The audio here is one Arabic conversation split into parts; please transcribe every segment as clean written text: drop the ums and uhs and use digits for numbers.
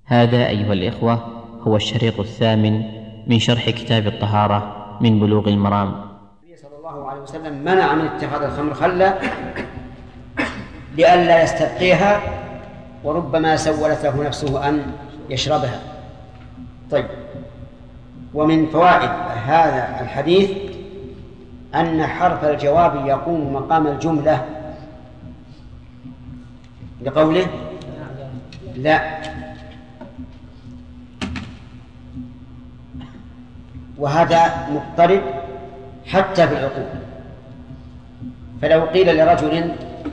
هذا أيها الإخوة هو الشريط الثامن من شرح كتاب الطهارة من بلوغ المرام. النبي صلى الله عليه وسلم منع من اتخاذ الخمر خلا لئلا يستبقيها وربما سولت له نفسه أن يشربها. طيب، ومن فوائد هذا الحديث أن حرف الجواب يقوم مقام الجملة لقوله لا، وهذا مضطرد حتى في العقول. فلو قيل لرجل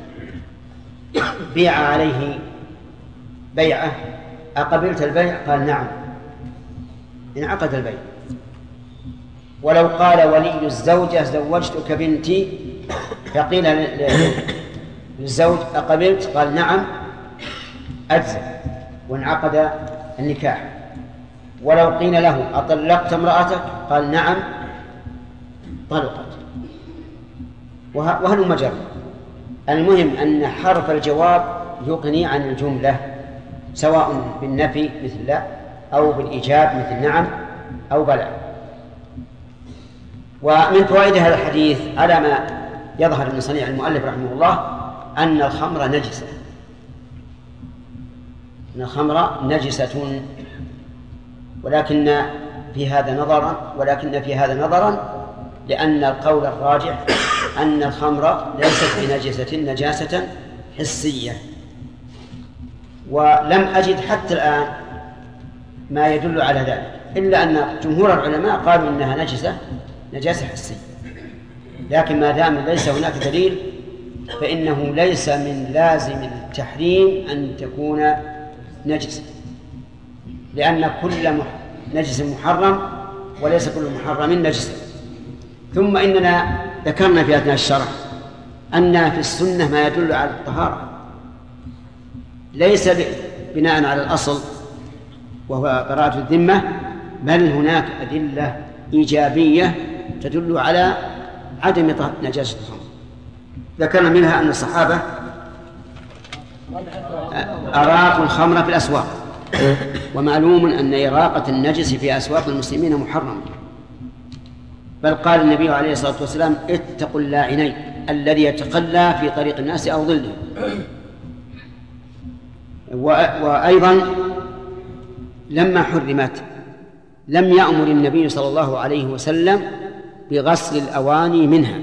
بيع عليه بيعة أقبلت البيع؟ قال نعم، انعقد البيع. ولو قال ولي الزوجة زوجتك بنتي فقيل للزوج أقبلت؟ قال نعم، أجزم وانعقد النكاح. ولو قيل له أطلقت امرأتك؟ قال نعم، طلقت. وهل مجرد. المهم أن حرف الجواب يغني عن الجملة، سواء بالنفي مثل لا أو بالإيجاب مثل نعم أو بلى. ومن فوائد هذا الحديث على ما يظهر من صنيع المؤلف رحمه الله أن الخمر نجسة، أن الخمر نجسة، ولكن في هذا نظرا لأن القول الراجح أن الخمر ليست بنجسة نجاسة حسية. ولم أجد حتى الآن ما يدل على ذلك، إلا أن جمهور العلماء قالوا إنها نجاسة حسية. لكن ما دام ليس هناك دليل فإنه ليس من لازم التحريم أن تكون نجسة، لأن كل نجس محرم وليس كل محرم نجس. ثم إننا ذكرنا في أثناء الشرح أن في السنة ما يدل على الطهارة، ليس بناء على الأصل وهو براءة الذمة، بل هناك أدلة إيجابية تدل على عدم نجاسة الخمر. ذكرنا منها أن الصحابة أراقوا الخمر في الأسواق، ومعلوم أن إراقة النجس في أسواق المسلمين محرم، بل قال النبي عليه الصلاة والسلام اتقوا اللاعنين الذي يتخلى في طريق الناس أو ظله. وأيضا لما حرمت لم يأمر النبي صلى الله عليه وسلم بغسل الأواني منها،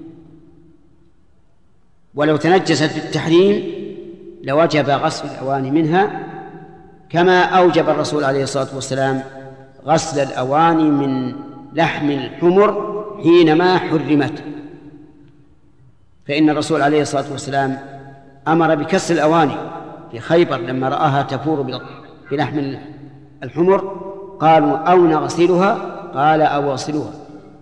ولو تنجست بالتحريم لوجب غسل الأواني منها، كما أوجب الرسول عليه الصلاة والسلام غسل الأواني من لحم الحمر حينما حرمت. فإن الرسول عليه الصلاة والسلام أمر بكسر الأواني في خيبر لما رآها تفور بلحم الحمر، قالوا أو نغسلها؟ قال أو اغسلوها.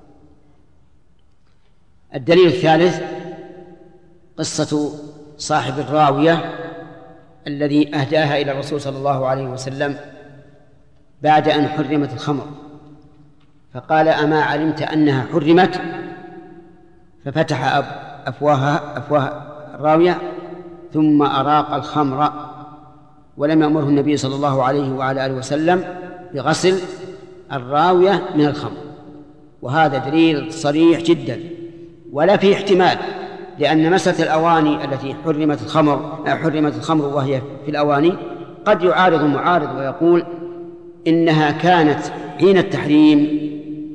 الدليل الثالث قصة صاحب الراوية الذي أهداها إلى الرسول صلى الله عليه وسلم بعد أن حرمت الخمر، فقال أما علمت أنها حرمت؟ ففتح أفواه الراوية ثم أراق الخمر، ولم يأمره النبي صلى الله عليه وعلى آله وسلم بغسل الراوية من الخمر. وهذا دليل صريح جدا، ولا فيه احتمال، لأن مسألة الأواني التي حرمت الخمر وهي في الأواني قد يعارض معارض ويقول إنها كانت حين التحريم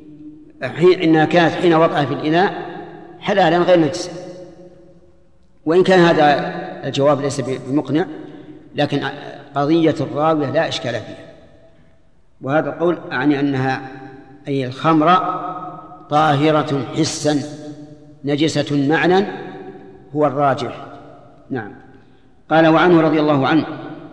حين وضعها في الإناء حلالا غير نجسا. وإن كان هذا الجواب ليس بمقنع، لكن قضية الراوية لا إشكال فيها. وهذا القول أعني أنها أي الخمر طاهرة حسا نجسة معنى هو الراجح. نعم. قال وعنه رضي الله عنه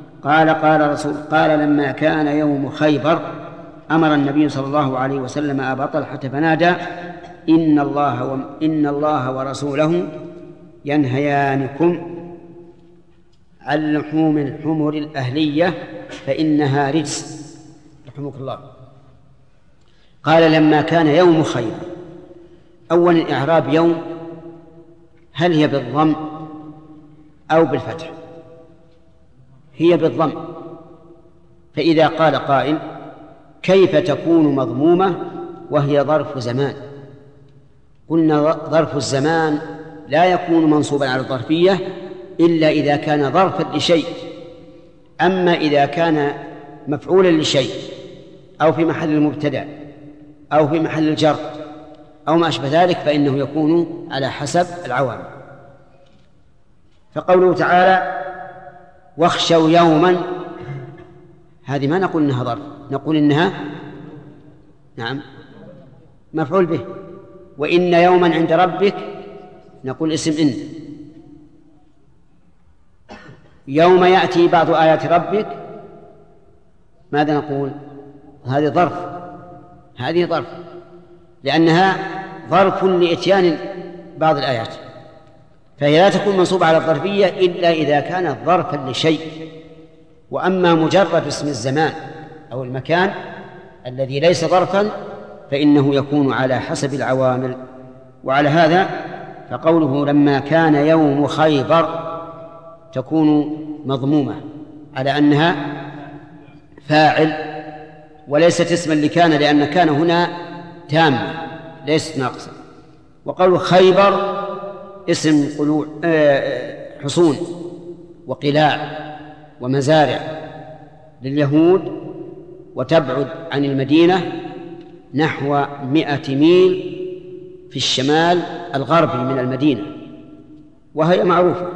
قال لما كان يوم خيبر أمر النبي صلى الله عليه وسلم أبا طلحة فنادى إن الله ورسوله ينهيانكم عن لحوم الحمر الأهلية فإنها رجس. رحمك الله. قال لما كان يوم خيبر. أول الإعراب يوم هل هي بالضم أو بالفتح؟ هي بالضم، فإذا قال قائل كيف تكون مضمومة وهي ظرف زمان؟ قلنا ظرف الزمان لا يكون منصوبا على الظرفية إلا إذا كان ظرفا لشيء. أما إذا كان مفعولا لشيء أو في محل المبتدأ أو في محل الجر أو ما أشبه ذلك فإنه يكون على حسب العوامل. فقوله تعالى واخشوا يوما، هذه ما نقول إنها ظرف، نقول إنها مفعول به. وإن يوما عند ربك نقول اسم إن. يوم يأتي بعض آيات ربك ماذا نقول؟ هذه ظرف لأنها ظرف لإتيان بعض الآيات، فهي لا تكون منصوبة على الظرفية إلا إذا كانت ظرفا لشيء. وأما مجرد اسم الزمان أو المكان الذي ليس ظرفا فإنه يكون على حسب العوامل. وعلى هذا فقوله لما كان يوم خيبر تكون مضمومة على أنها فاعل وليست اسما لكان، لأن كان هنا تامة ليست ناقصة. وقول خيبر اسم حصون وقلاع ومزارع لليهود، وتبعد عن المدينة نحو 100 ميل في الشمال الغربي من المدينة، وهي معروفة.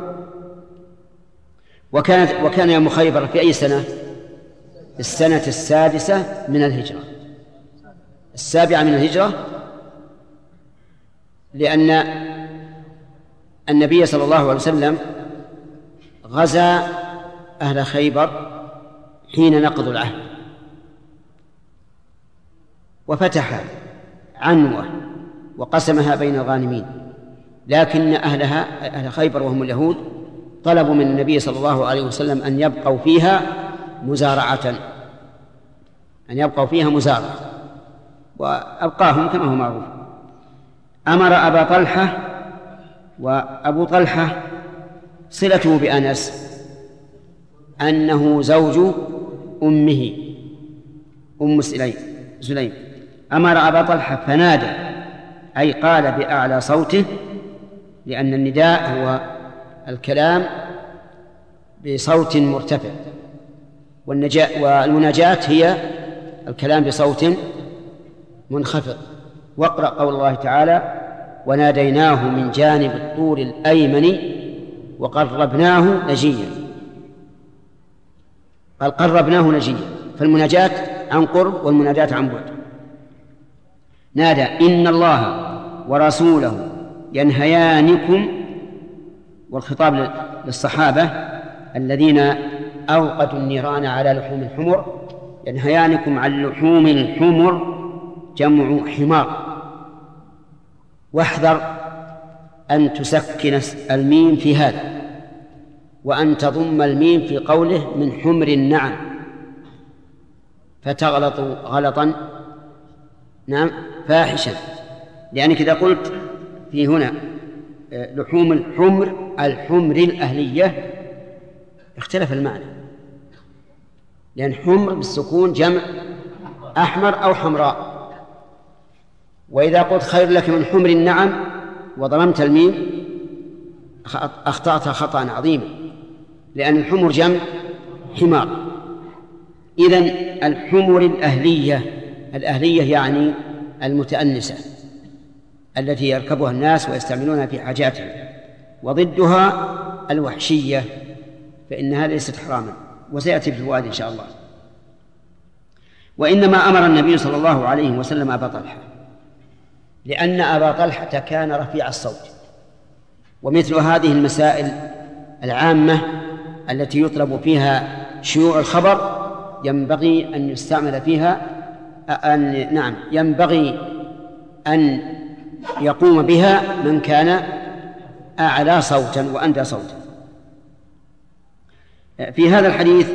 وكان يوم خيبر في أي سنة؟ السنة 6 من الهجرة، 7 من الهجرة، لأن النبي صلى الله عليه وسلم غزا أهل خيبر حين نقضوا العهد وفتح عنوة وقسمها بين الغانمين، لكن أهل خيبر وهم اليهود طلبوا من النبي صلى الله عليه وسلم أن يبقوا فيها مزارعة، وأبقاهم كما هو معروف. أمر أبا طلحة، وأبو طلحة صلته بأنس أنه زوج أمه أم سليم. أمر أبا طلحة فنادى، أي قال بأعلى صوته، لأن النداء هو الكلام بصوت مرتفع، والمناجاة هي الكلام بصوت منخفض. واقرأ قول الله تعالى وناديناه من جانب الطور الأيمن وقربناه نجيا. قال قربناه نجيا، فالمناجاة عن قرب والمناجاة عن بعد. نادى إن الله ورسوله ينهيانكم، والخطاب للصحابة الذين أوقدوا النيران على لحوم الحمر، ينهيانكم عن لحوم الحمر جمع حمار. واحذر أن تسكن الميم في هذا، وأن تضم الميم في قوله من حمر النعم، فتغلط غلطا فاحشا، لأنك إذا قلت في هنا لحوم الحمر الأهلية اختلف المعنى، لأن حمر بالسكون جمع أحمر أو حمراء. وإذا قلت خير لك من حمر النعم وضممت الميم أخطأت خطأ عظيما، لأن الحمر جمع حمار. إذن الحمر الأهلية يعني المتأنسة التي يركبها الناس ويستعملونها في حاجاتهم، وضدها الوحشية فإنها ليست حراما، وسيأتي في الفوائد إن شاء الله. وإنما أمر النبي صلى الله عليه وسلم أبا طلحة لأن أبا طلحة كان رفيع الصوت، ومثل هذه المسائل العامة التي يطلب فيها شيوع الخبر ينبغي أن يستعمل فيها ينبغي أن يقوم بها من كان أعلى صوتا وأندى صوتا. في هذا الحديث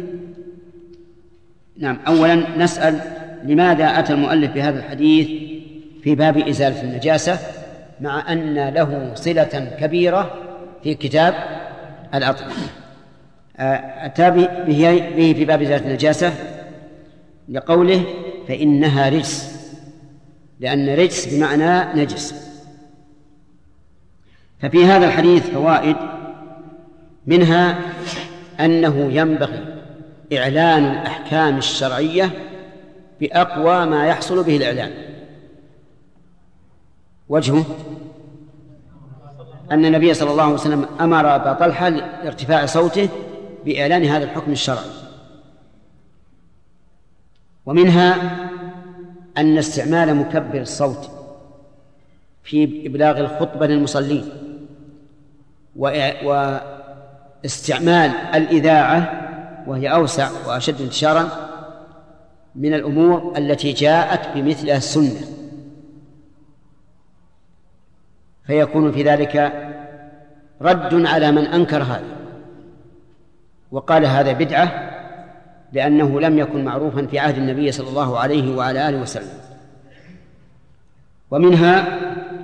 أولا نسأل لماذا أتى المؤلف بهذا الحديث في باب إزالة النجاسة، مع أن له صلة كبيرة في كتاب الأطعمة. أتى به في باب إزالة النجاسة لقوله فإنها رجس، لأن رجس بمعنى نجس. ففي هذا الحديث فوائد، منها أنه ينبغي إعلان الأحكام الشرعية بأقوى ما يحصل به الإعلان. وجهه أن النبي صلى الله عليه وسلم أمر أبا طلحة لارتفاع صوته بإعلان هذا الحكم الشرعي. ومنها أن استعمال مكبر الصوت في إبلاغ الخطبة للمصلين، واستعمال الإذاعة وهي أوسع وأشد انتشارا من الأمور التي جاءت بمثلها السنة، فيكون في ذلك رد على من أنكر هذا وقال هذا بدعة، لأنه لم يكن معروفا في عهد النبي صلى الله عليه وعلى آله وسلم. ومنها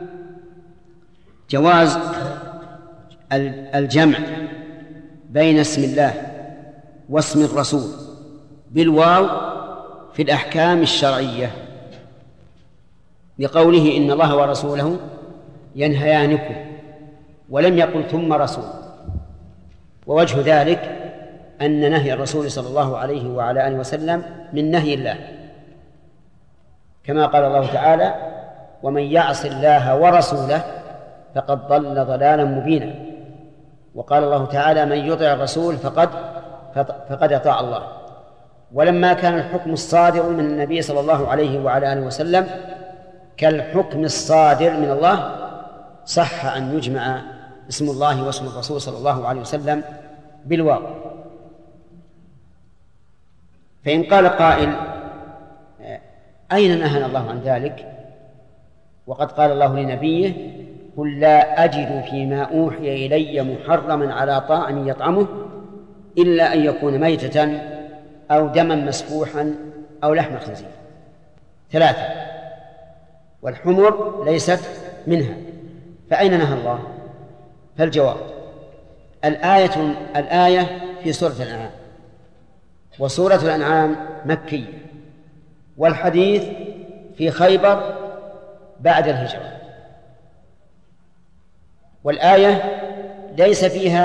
جواز الجمع بين اسم الله واسم الرسول بالواو في الأحكام الشرعية، بقوله إن الله ورسوله ينهيانكم، ولم يقل ثم رسول. ووجه ذلك أن نهي الرسول صلى الله عليه وعلى آله وسلم من نهي الله، كما قال الله تعالى ومن يعص الله ورسوله فقد ضل ضلالا مبينا. وقال الله تعالى من يطع الرسول فقد أطاع الله. ولما كان الحكم الصادر من النبي صلى الله عليه وعلى آله وسلم كالحكم الصادر من الله، صح أن يجمع اسم الله واسم الرسول صلى الله عليه وسلم بالواو. فإن قال قائل أين نهانا الله عن ذلك وقد قال الله لنبيه قل لا أجد فيما أوحي إلي محرما على طاعم يطعمه إلا أن يكون ميتة أو دما مسفوحا أو لحم خنزير. 3 والحمر ليست منها، فأين نهى الله؟ فالجواب الآية في سورة الأنعام، وسورة الأنعام مكية، والحديث في خيبر بعد الهجرة، والآية ليس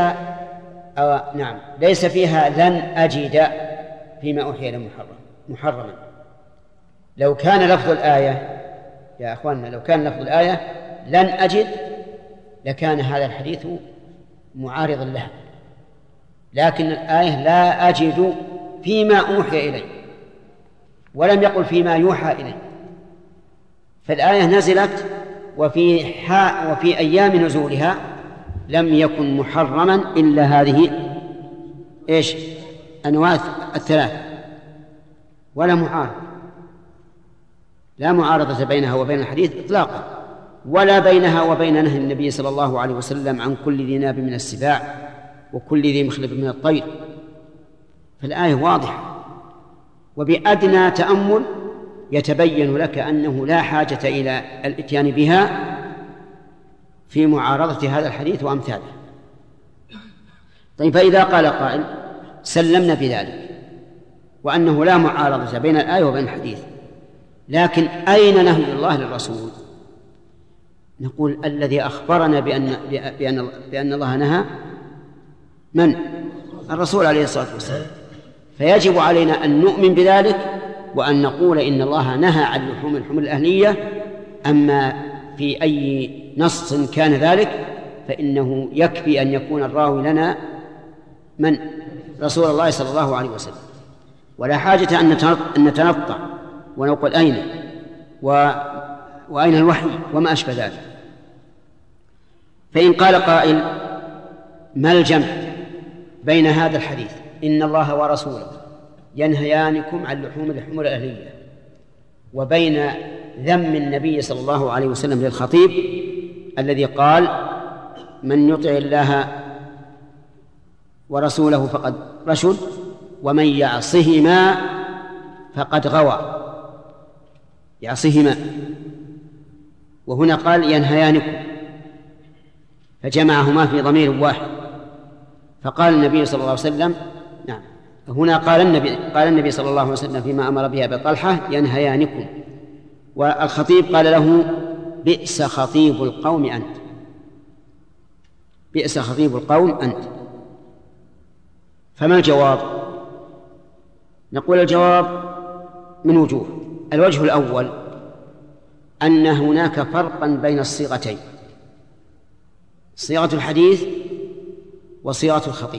فيها لن أجد فيما أوحي إلي محرما. لو كان لفظ الآية يا أخواننا، لو كان لفظ الآية لن أجد لكان هذا الحديث معارضا لها، لكن الآية لا أجد فيما أوحي إلي، ولم يقل فيما يوحى إلي، فالآية نزلت وفي أيام نزولها لم يكن محرما إلا هذه أنواع 3، ولا لا معارضة بينها وبين الحديث إطلاقا، ولا بينها وبين نهي النبي صلى الله عليه وسلم عن كل ذي ناب من السباع وكل ذي مخلب من الطير. فالآية واضحة، وبأدنى تأمل يتبين لك أنه لا حاجة إلى الإتيان بها في معارضة هذا الحديث وأمثاله. طيب، فإذا قال قائل سلمنا بذلك وأنه لا معارضة بين الآية وبين الحديث، لكن أين نهي الله للرسول؟ نقول الذي أخبرنا بأن الله نهى من؟ الرسول عليه الصلاة والسلام، فيجب علينا أن نؤمن بذلك وأن نقول إن الله نهى عن لحوم الحمر الأهلية. أما في أي نص كان ذلك فإنه يكفي أن يكون الراوي لنا من؟ رسول الله صلى الله عليه وسلم، ولا حاجة أن نتنطع ونقول أين وأين الوحي وما أشبه ذلك. فإن قال قائل ما الجمع بين هذا الحديث إن الله ورسوله ينهيانكم عن لحوم الحمر الأهلية وبين ذم النبي صلى الله عليه وسلم للخطيب الذي قال من يطع الله ورسوله فقد رشد ومن يعصهما فقد غوى؟ يعصهما، وهنا قال ينهيانكم، فجمعهما في ضمير واحد، فقال النبي صلى الله عليه وسلم نعم هنا قال النبي صلى الله عليه وسلم فيما أمر به أبي طلحة ينهيانكم، والخطيب قال له بئس خطيب القوم أنت، بئس خطيب القوم أنت. فما الجواب؟ نقول الجواب من وجوه. الوجه الأول أن هناك فرقا بين الصيغتين، صيغة الحديث وصيغة الخطيب.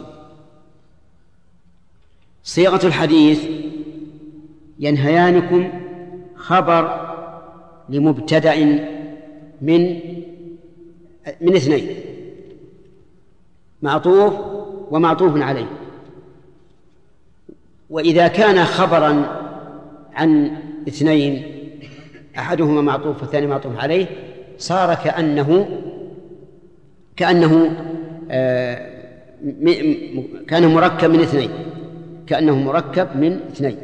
صيغة الحديث ينهيانكم خبر لمبتدأ من اثنين، معطوف ومعطوف عليه. وإذا كان خبرا عن اثنين أحدهما معطوف والثاني معطوف عليه صار كأنه مركب من اثنين، كأنه مركب من اثنين.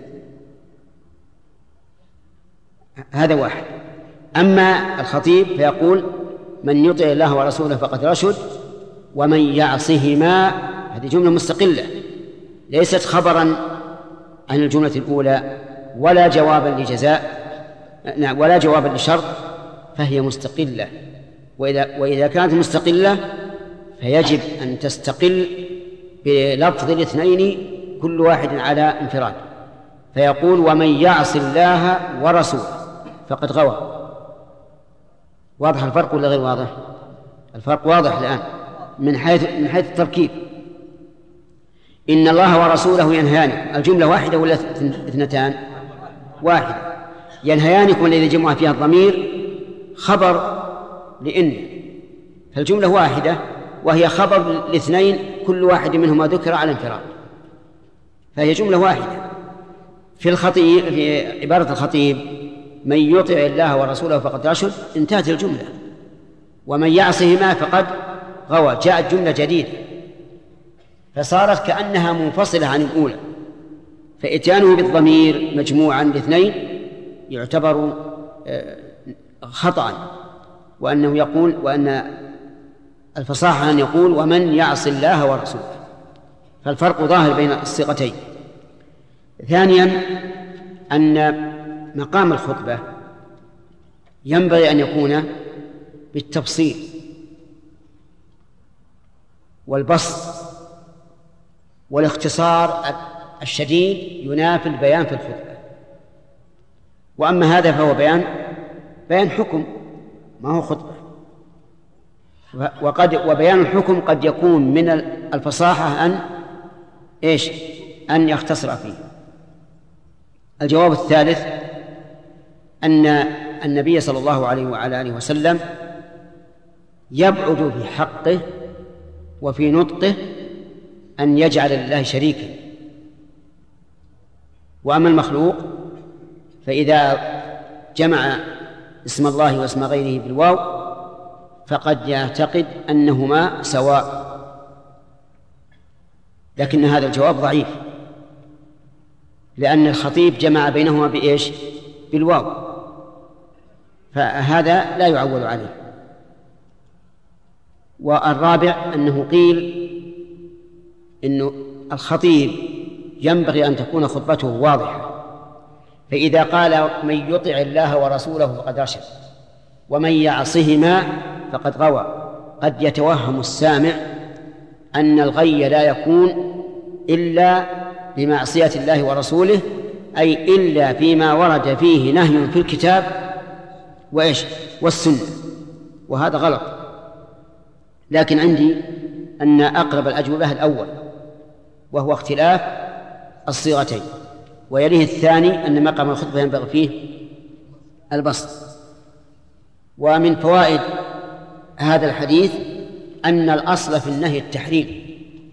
هذا واحد. أما الخطيب فيقول من يطع الله ورسوله فقد رشد ومن يعصهما، هذه جملة مستقلة ليست خبرا عن الجملة الأولى ولا جوابا لجزاء ولا جوابا لشرط، فهي مستقلة. وإذا كانت مستقلة فيجب أن تستقل بلفظ الاثنين كل واحد على انفراد، فيقول ومن يعص الله ورسوله فقد غوى. واضح الفرق ولا غير واضح؟ الفرق واضح الآن من حيث التركيب. إن الله ورسوله ينهيان، الجملة واحدة ولا اثنتان؟ واحدة. ينهيانكم الذي جمع فيها الضمير خبر لإن، فالجملة واحدة وهي خبر الاثنين كل واحد منهما ذكر على انفراد، فهي جملة واحدة. في عبارة الخطيب من يطع الله ورسوله فقد رشد انتهت الجملة، ومن يعصهما فقد غوى جاءت جملة جديدة، فصارت كأنها منفصلة عن الأولى. فإتيانه بالضمير مجموعا لاثنين يعتبر خطأ، وأنه يقول وأن الفصاحة أن يقول ومن يعص الله ورسوله، فالفرق ظاهر بين الصيغتين. ثانيا أن مقام الخطبة ينبغي أن يكون بالتفصيل والبسط، والاختصار الشديد ينافي البيان في الخطبة. وأما هذا فهو بيان حكم ما هو خطبة، وبيان الحكم قد يكون من الفصاحة أن يختصر فيه. الجواب الثالث أن النبي صلى الله عليه وعلى آله وسلم يبعد في حقه وفي نطقه أن يجعل لله شريكا. وأما المخلوق فإذا جمع اسم الله واسم غيره بالواو فقد يعتقد أنهما سواء، لكن هذا الجواب ضعيف، لأن الخطيب جمع بينهما بالواو، فهذا لا يعول عليه. والرابع أنه قيل إنه الخطيب ينبغي أن تكون خطبته واضحة، فإذا قال من يطع الله ورسوله فقد رشد ومن يعصهما فقد غوى قد يتوهم السامع أن الغي لا يكون إلا بمعصية الله ورسوله، أي إلا فيما ورد فيه نهي في الكتاب والسنة، وهذا غلط. لكن عندي أن أقرب الأجوبة الأول وهو اختلاف الصيغتين، ويليه الثاني أن مقام الخطبة ينبغي فيه البسط. ومن فوائد هذا الحديث أن الأصل في النهي التحريم،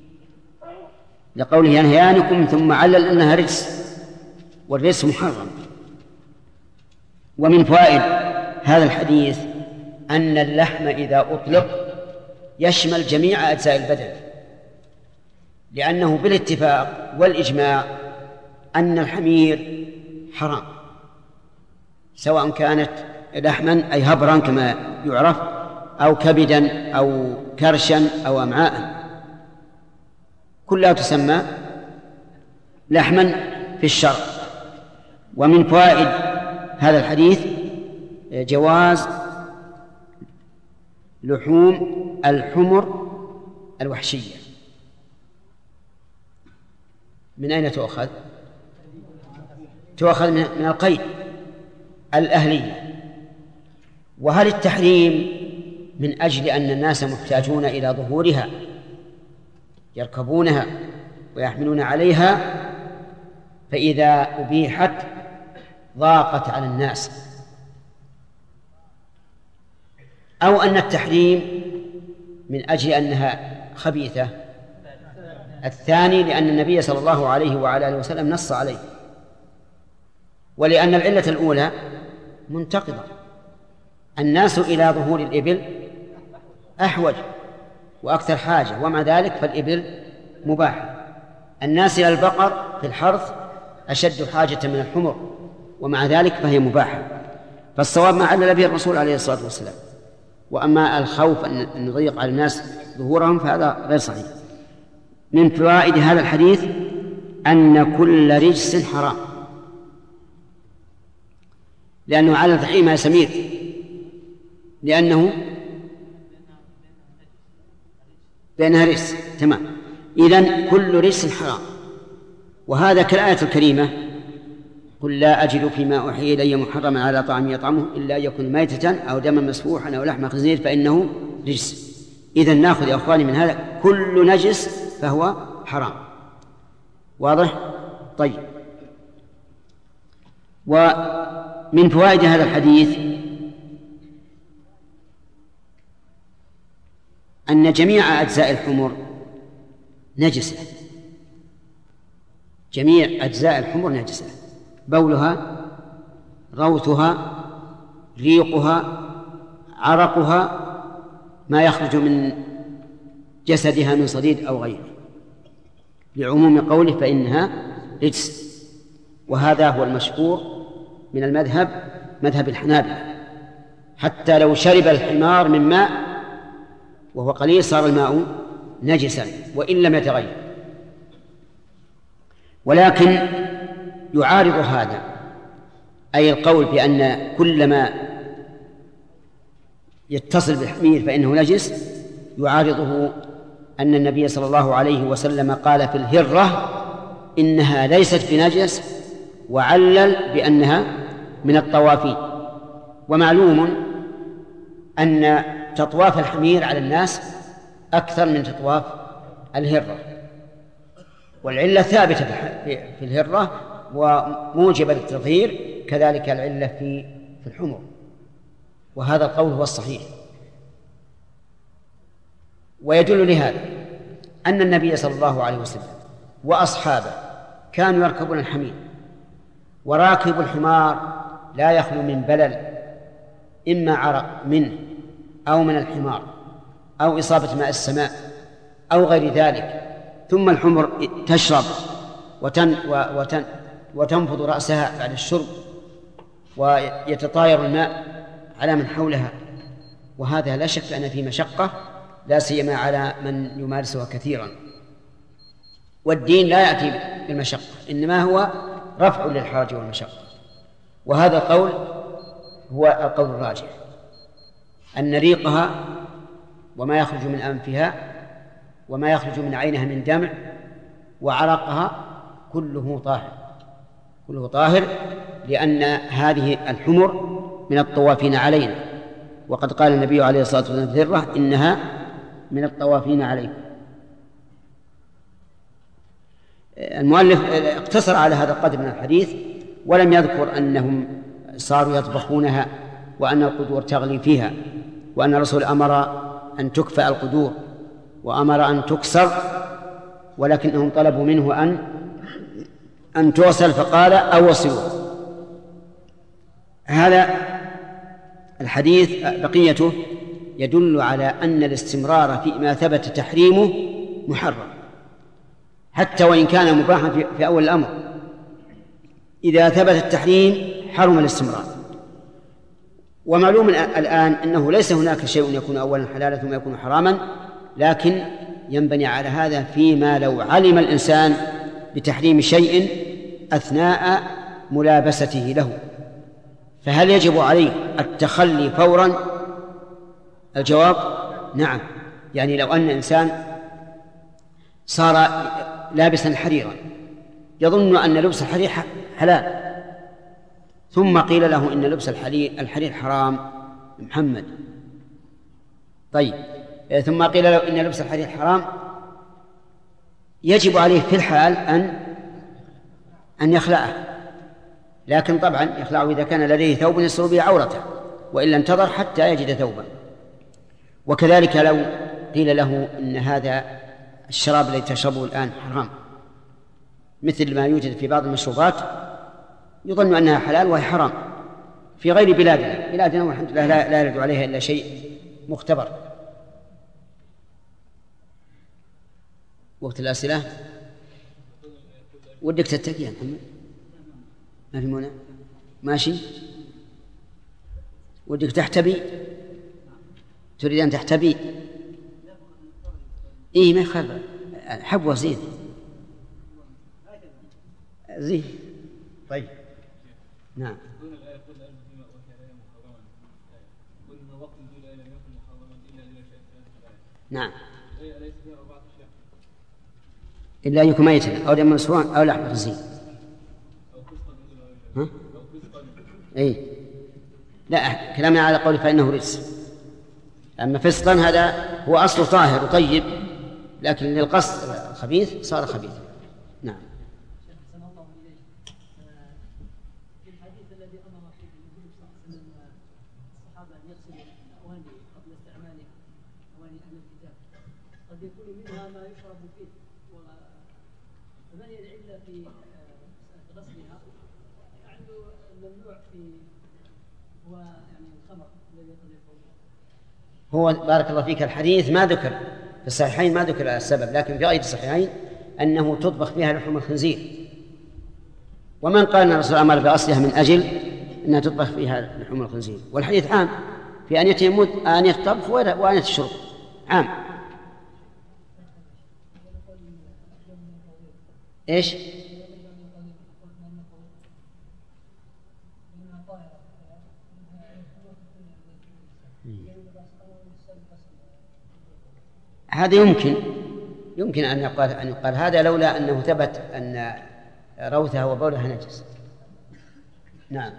لقوله ينهيانكم ثم علل أنها رجس، والرجس محرم. ومن فوائد هذا الحديث أن اللحم إذا أطلق يشمل جميع أجزاء البدن، لأنه بالاتفاق والإجماع أن الحمير حرام، سواء كانت لحما أي هبرا كما يعرف، أو كبدا أو كرشا أو أمعاء. كلها تسمى لحما في الشرع. ومن فوائد هذا الحديث جواز لحوم الحمر الوحشية. من أين تؤخذ؟ تؤخذ من القيد الأهلية. وهل التحريم من أجل أن الناس محتاجون إلى ظهورها يركبونها ويحملون عليها، فإذا أبيحت ضاقت على الناس، أو أن التحريم من أجل أنها خبيثة؟ الثاني، لأن النبي صلى الله عليه وعلى آله وسلم نص عليه، ولأن العلة الأولى منتقضة. الناس إلى ظهور الإبل أحوج وأكثر حاجة، ومع ذلك فالإبل مباحة. الناس إلى البقر في الحرث أشد حاجة من الحمر، ومع ذلك فهي مباحة. فالصواب ما علل به الرسول عليه الصلاة والسلام. وأما الخوف أن نضيق على الناس ظهورهم فهذا غير صحيح. من فوائد هذا الحديث أن كل رجس حرام، لأنه على تحريمها سمير، لأنه بينها رجس. تمام. إذن كل رجس حرام. وهذا كالآية الكريمة: قل لا أجد فيما أوحي إلي محرما على طعام يطعمه إلا أن يكون ميتة أو دما مسفوحا أو لحم خنزير فإنه رجس. إذن نأخذ يا أخواني من هذا كل نجس فهو حرام. واضح؟ طيب. ومن فوائد هذا الحديث أن جميع أجزاء الحمر نجسة. جميع أجزاء الحمر نجسة: بولها، روثها، ريقها، عرقها، ما يخرج من جسدها من صديد أو غيره، لعموم قوله فإنها رجس. وهذا هو المشهور من المذهب، مذهب الحنابلة. حتى لو شرب الحمار من ماء وهو قليل صار الماء نجسا وإن لم يتغير. ولكن يعارض هذا، أي القول بأن كل ما يتصل بالحمير فإنه نجس، يعارضه أن النبي صلى الله عليه وسلم قال في الهرة إنها ليست بنجس، وعلل بأنها من الطوافين. ومعلوم أن تطواف الحمير على الناس أكثر من تطواف الهرة، والعلة ثابتة في الهرة وموجبة للتطهير، كذلك العلة في الحمر. وهذا القول هو الصحيح. ويدل لهذا أن النبي صلى الله عليه وسلم وأصحابه كانوا يركبون الحمير، وراكب الحمار لا يخلو من بلل، إما عرق منه أو من الحمار أو إصابة ماء السماء أو غير ذلك. ثم الحمر تشرب وتنفض رأسها بعد الشرب، ويتطاير الماء على من حولها. وهذا لا شك أن فيه مشقة، لا سيما على من يمارسها كثيرا. والدين لا يأتي بالمشقة، إنما هو رفع للحرج والمشقة. وهذا القول هو القول الراجح، أن ريقها وما يخرج من أنفها وما يخرج من عينها من دمع وعرقها كله طاهر، كله طاهر، لأن هذه الحمر من الطوافين علينا. وقد قال النبي عليه الصلاة والسلام في الهرة إنها من الطوافين عليكم. المؤلف اقتصر على هذا القدر من الحديث، ولم يذكر أنهم صاروا يطبخونها وأن القدور تغلي فيها، وأن الرسول أمر أن تكفأ القدور وأمر أن تكسر، ولكنهم طلبوا منه أن توصل فقال أوصلوا. هذا الحديث بقيته يدل على أن الاستمرار فيما ثبت تحريمه محرم، حتى وإن كان مباحا في أول الأمر. إذا ثبت التحريم حرم الاستمرار. ومعلوم الآن أنه ليس هناك شيء يكون أولا حلالا ثم يكون حراما، لكن ينبني على هذا فيما لو علم الإنسان بتحريم شيء أثناء ملابسته له، فهل يجب عليه التخلي فورا؟ الجواب نعم. يعني لو أن إنسان صار لابسا حريرا يظن أن لبس الحرير حلال، ثم قيل له إن لبس الحرير حرام محمد، طيب، ثم قيل له إن لبس الحرير حرام، يجب عليه في الحال أن يخلعه، لكن طبعا يخلعه إذا كان لديه ثوب يستر به عورته، وإلا انتظر حتى يجد ثوبا. وكذلك لو قيل له إن هذا الشراب الذي تشربه الآن حرام، مثل ما يوجد في بعض المشروبات يظن أنها حلال وهي حرام في غير بلادنا والحمد لله لا يرد عليها إلا شيء مختبر. وقت الأسئلة ودك تتكي يا محمد؟ ما في مانع؟ ماشي؟ ودك تحتبي؟ تريد أن تحتبي؟ إيه ما يخالف، حبوة زين زين. طيب نعم. نعم. إلا أن يكون ميتا أو دم مسفوحا أو لحم خنزير. أي لا، كلامنا على قول فإنه رجس. أما فسقا هذا هو أصله طاهر وطيب، لكن للقصد خبيث صار خبيثا. نعم. في الحديث الذي أمر فيه النبي صلى الله عليه وسلم الصحابة أن يغسلوا الأواني قبل استعمال أواني أهل الكتاب، قد يكون منها ما يشرب فيه، فمن هي العلة في غسلها؟ عنده الممنوع في هو يعني الخمر الذي يطلقه. هو بارك الله فيك الحديث ما ذكر في الصحيحين، ما ذكر السبب، لكن في غير الصحيحين أنه تطبخ فيها لحوم الخنزير، ومن قال أن الرسول أمر بأصلها من أجل أنها تطبخ فيها لحوم الخنزير، والحديث عام في آنية الطبخ وآنية الشرب عام. إيش؟ هذا يمكن أن يقال هذا لولا أنه ثبت أن روثها وبولها نجس. نعم.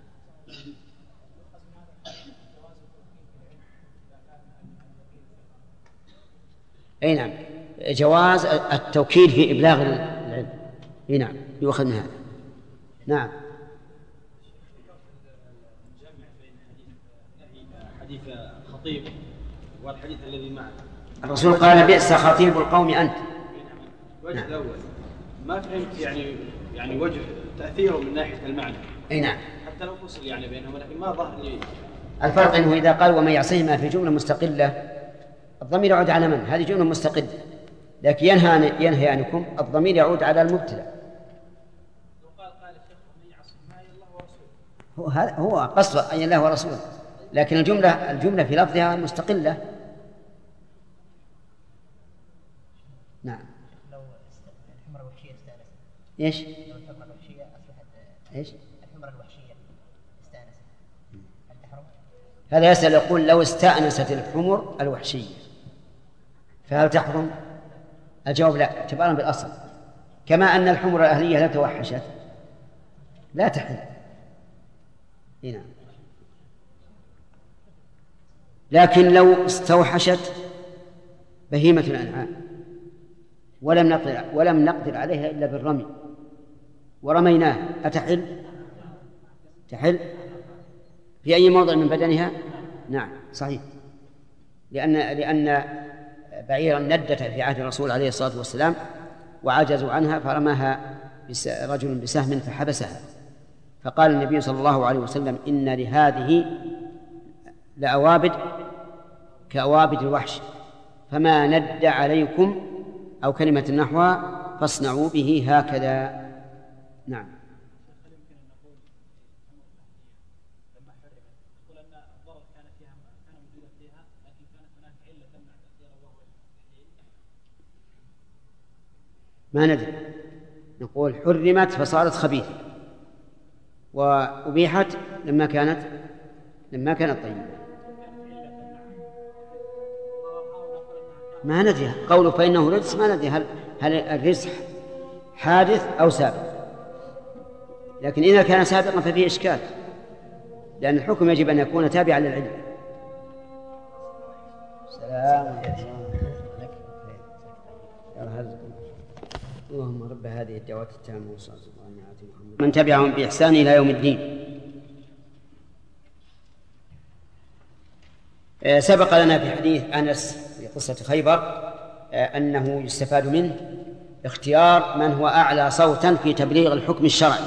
أي نعم، جواز التوكيل في إبلاغ العلم. أي نعم، يؤخذ من هذا. نعم. حديث خطيب والحديث الذي معه، الرسول قال بئس خطيب القوم أنت. الوجه الأول ما فهمت يعني وجه تأثيره من ناحية المعنى. أي نعم. حتى لو فصل يعني بينهم، لكن ما ظهر لي الفرق أنه إذا قال ومن يعصيهما في جملة مستقلة الضمير يعود على من؟ هذه جملة مستقلة، لكن ينهي عنكم الضمير يعود على المبتدأ. قال الشيخ من يعصيهما الله ورسوله، هو قصد أي الله ورسوله، لكن الجملة في لفظها مستقلة. نعم. لو الحمرة الوحشية استأنست. إيش؟ لو الحمرة الوحشية أصبحت إيش؟ الحمرة الوحشية استأنست، هل تحرم؟ هذا يسأل يقول لو استأنست الحمر الوحشية فهل تحرم؟ الجواب لا، اعتبارا بالأصل، كما أن الحمر الأهلية لو توحشت لا تحل. هنا لكن لو استوحشت بهيمة الأنعام ولم نقدر عليها إلا بالرمي ورميناه أتحل؟ تحل في أي موضع من بدنها؟ نعم صحيح، لأن بعيرا ندت في عهد الرسول عليه الصلاة والسلام وعجزوا عنها فرماها رجل بسهم فحبسها، فقال النبي صلى الله عليه وسلم إن لهذه لأوابد كأوابد الوحش فما ند عليكم أو كلمة نحوها فاصنعوا به هكذا. نعم. ما ندري، نقول حرمت فصارت خبيثة، وأبيحت لما كانت طيبة. ما ندري قوله فإنه رجس، ما ندري هل الرجس حادث أو سابق، لكن إذا كان سابقا ففيه إشكال، لأن الحكم يجب أن يكون تابعا للعلم. سلام. اللهم رب هذه الدعوات التامة والصلاة والسلام على محمد من تبعهم بإحسان إلى يوم الدين. سبق لنا في حديث أنس في قصة خيبر أنه يستفاد منه اختيار من هو أعلى صوتا في تبليغ الحكم الشرعي.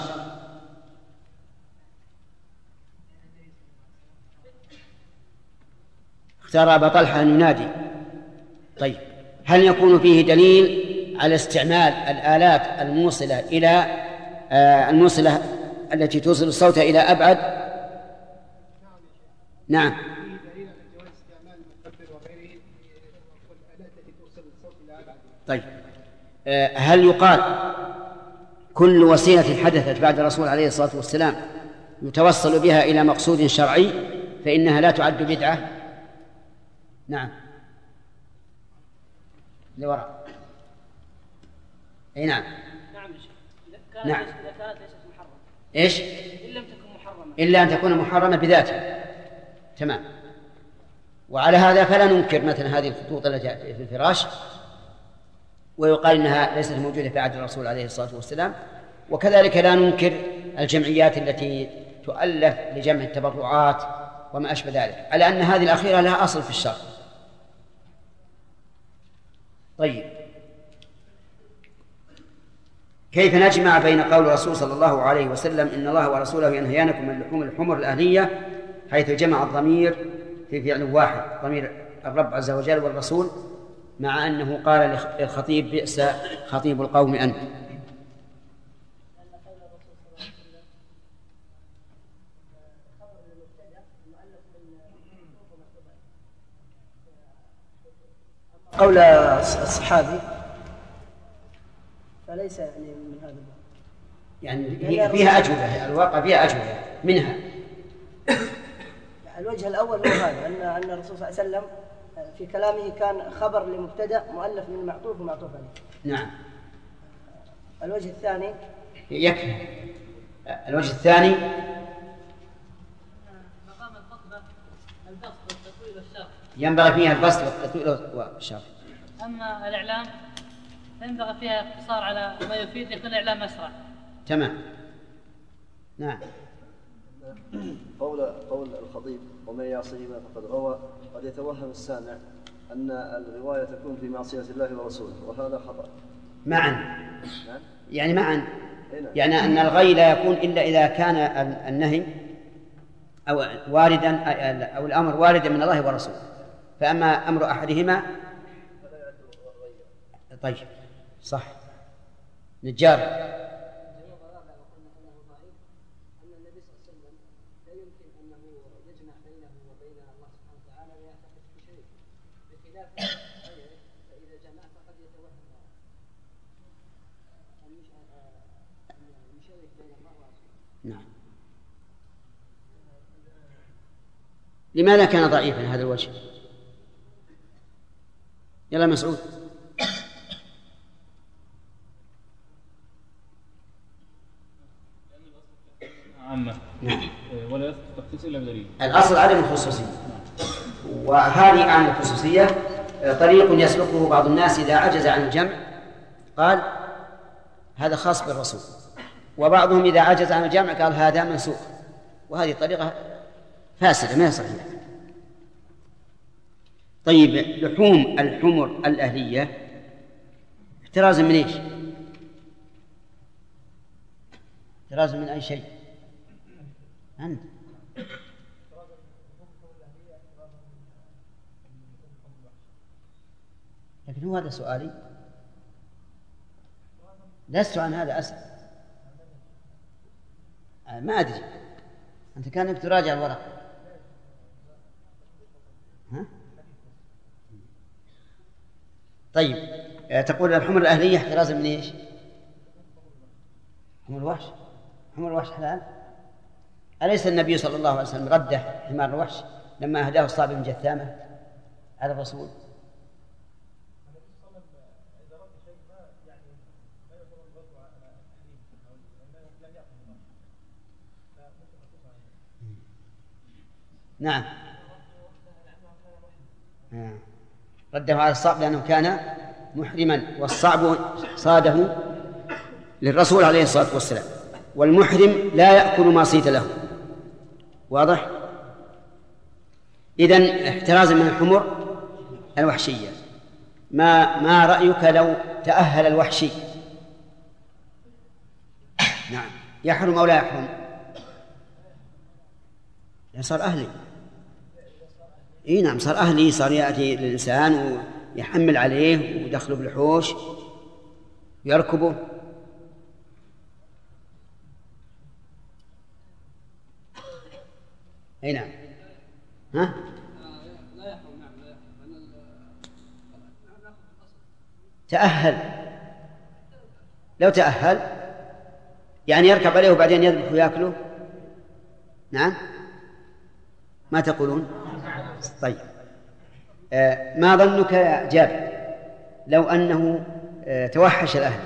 اختار أبا طلحة أن ينادي. طيب، هل يكون فيه دليل على استعمال الآلات الموصلة التي توصل الصوت إلى أبعد؟ نعم. طيب، هل يقال كل وسيلة حدثت بعد الرسول عليه الصلاة والسلام يتوصل بها إلى مقصود شرعي فإنها لا تعد بدعة؟ نعم. لوراء. أي نعم. نعم. إذا كانت ليست محرمة. إيش؟ إن لم تكن محرمة. إلا أن تكون محرمة بذاتها. تمام. وعلى هذا فلا ننكر مثلا هذه الخطوط التي في الفراش ويقال إنها ليست موجودة في عهد الرسول عليه الصلاة والسلام، وكذلك لا ننكر الجمعيات التي تؤلف لجمع التبرعات وما أشبه ذلك، على أن هذه الأخيرة لها أصل في الشرع. طيب، كيف نجمع بين قول الرسول صلى الله عليه وسلم إن الله ورسوله ينهيانكم من لحوم الحمر الأهلية، حيث جمع الضمير في فعل واحد، ضمير الرب عز وجل والرسول، مع أنه قال للخطيب بئس خطيب القوم أنت؟ قول الصحابي فليس يعني من هذا الباب، يعني فيها أجوبة، الواقع فيها أجوبة منها. الوجه الأول هو هذا، أن الرسول صلى الله عليه وسلم في كلامه كان خبر لمبتدأ مؤلف من معطوف ومعطوف عليه. نعم. الوجه الثاني يكفي. الوجه الثاني مقام الخطبة البسط والتطويل والشرح، ينبغي فيها البسط والتطويل والشرح. أما الإعلام ينبغي فيها اقتصار على ما يفيد، يكون الإعلام أسرع. تمام. نعم. قول الخطيب ومن يعصيهما فقد غوى، قد يتوهم السامع أن الغواية تكون في معصية الله ورسوله، وهذا خطأ. معا. يعني معا. نعم. يعني أن الغي لا يكون إلا إذا كان النهي أو واردا أو الأمر واردا من الله ورسوله، فأما أمر أحدهما. طيب، صح. نجار. نعم. لماذا كان ضعيفا هذا الوجه؟ يلا مسعود. عامة. ولا يصح التخصيص إلا بدليل. الأصل عدم الخصوصية، وهذه عن الخصوصية طريق يسلكه بعض الناس إذا عجز عن الجمع قال هذا خاص بالرسول، وبعضهم إذا عجز عن الجمع قال هذا منسوخ، وهذه طريقة فاسدة ما هي صحيحة. طيب، لحوم الحمر الأهلية احترازا من ايش؟ احترازا من أي شيء؟ أنت لكن هو هذا سؤالي، لست عن هذا أسأل. ما أدري، أنت كانك تراجع الورق. ها؟ طيب، تقول الحمر الأهلية احترازا من إيش؟ حمر الوحش. حمر الوحش حلال؟ أليس النبي صلى الله عليه وسلم رده حمار الوحش لما أهداه الصعب من جثامة على الرسول؟ نعم رده على الصعب لأنه كان محرما، والصعب صاده للرسول عليه الصلاة والسلام، والمحرم لا يأكل ما صيد له. واضح؟ إذن احترازا من الحمر الوحشية. ما رأيك لو تأهل الوحشي؟ نعم يحرم أو لا يحرم؟ صار أهلي. إيه نعم صار أهلي، صار يأتي للإنسان ويحمل عليه ويدخله بالحوش ويركبه. أي نعم. ها؟ لا يحرم. نعم لا يحرم. تأهل. لو تأهل يعني يركب عليه وبعدين يذبح ويأكله. نعم ما تقولون؟ طيب ما ظنك يا جابر لو أنه توحش الأهل؟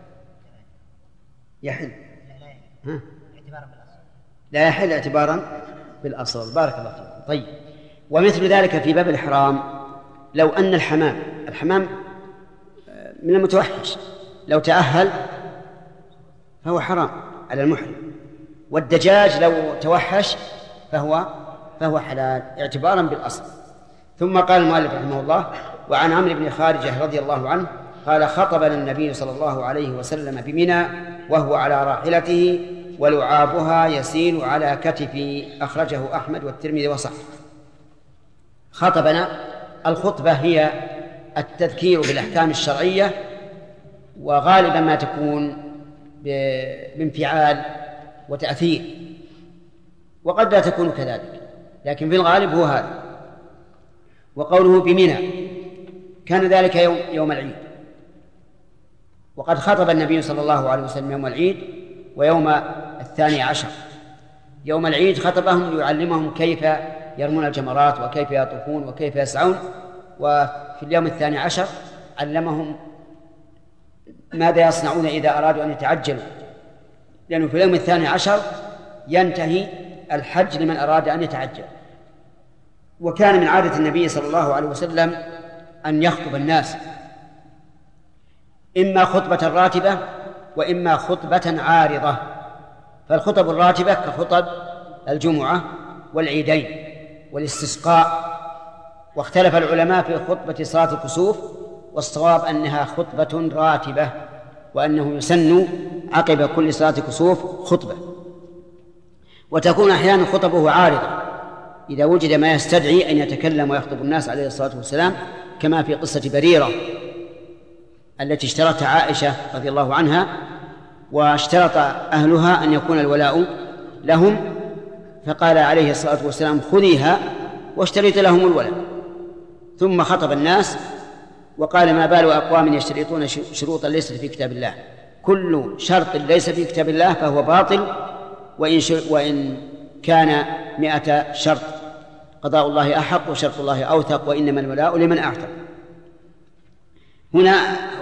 يحل؟ ها؟ لا يحل اعتبارا بالأصل. بارك الله فيك. طيب ومثل ذلك في باب الإحرام، لو أن الحمام من المتوحش لو تأهل فهو حرام على المحرم، والدجاج لو توحش فهو حلال اعتبارا بالأصل. ثم قال المؤلف رحمه الله: وعن عمرو بن خارجة رضي الله عنه قال: خطبنا النبي صلى الله عليه وسلم بمنى وهو على راحلته ولعابها يسيل على كتفي، أخرجه أحمد والترمذي وصححه. خطبنا، الخطبة هي التذكير بالأحكام الشرعية، وغالبا ما تكون بانفعال وتأثير، وقد لا تكون كذلك، لكن في الغالب هو هذا. وقوله بمنى كان ذلك يوم العيد، وقد خطب النبي صلى الله عليه وسلم يوم العيد ويوم 12. يوم العيد خطبهم ليعلمهم كيف يرمون الجمرات وكيف يطوفون وكيف يسعون، وفي اليوم 12 علمهم ماذا يصنعون إذا أرادوا أن يتعجلوا، لأنه في اليوم 12 ينتهي الحج لمن أراد أن يتعجل. وكان من عادة النبي صلى الله عليه وسلم أن يخطب الناس إما خطبة راتبة وإما خطبة عارضة. فالخطب الراتبة كخطب الجمعة والعيدين والاستسقاء. واختلف العلماء في خطبة صلاة الكسوف، والصواب أنها خطبة راتبة، وأنه يسن عقب كل صلاة كسوف خطبة. وتكون أحيانا خطبه عارضة إذا وجد ما يستدعي أن يتكلم ويخطب الناس عليه الصلاة والسلام، كما في قصة بريرة التي اشترطها عائشة رضي الله عنها، واشترط أهلها أن يكون الولاء لهم، فقال عليه الصلاة والسلام: خذيها واشتريت لهم الولاء. ثم خطب الناس وقال: ما بال أقوام يشترطون شروطا ليست في كتاب الله، كل شرط ليس في كتاب الله فهو باطل، وإن كان 100 شرط، قضاء الله أحق وشرط الله أوثق، وإنما الولاء لمن أعتق. هنا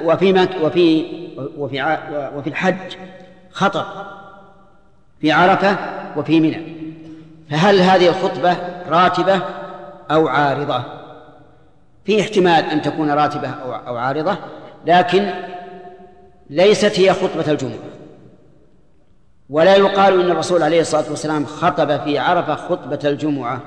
وفي الحج خطب في عرفة وفي منى، فهل هذه الخطبة راتبة أو عارضة؟ في احتمال أن تكون راتبة أو عارضة، لكن ليست هي خطبة الجمعة. ولا يقال إن الرسول عليه الصلاة والسلام خطب في عرفة خطبة الجمعة،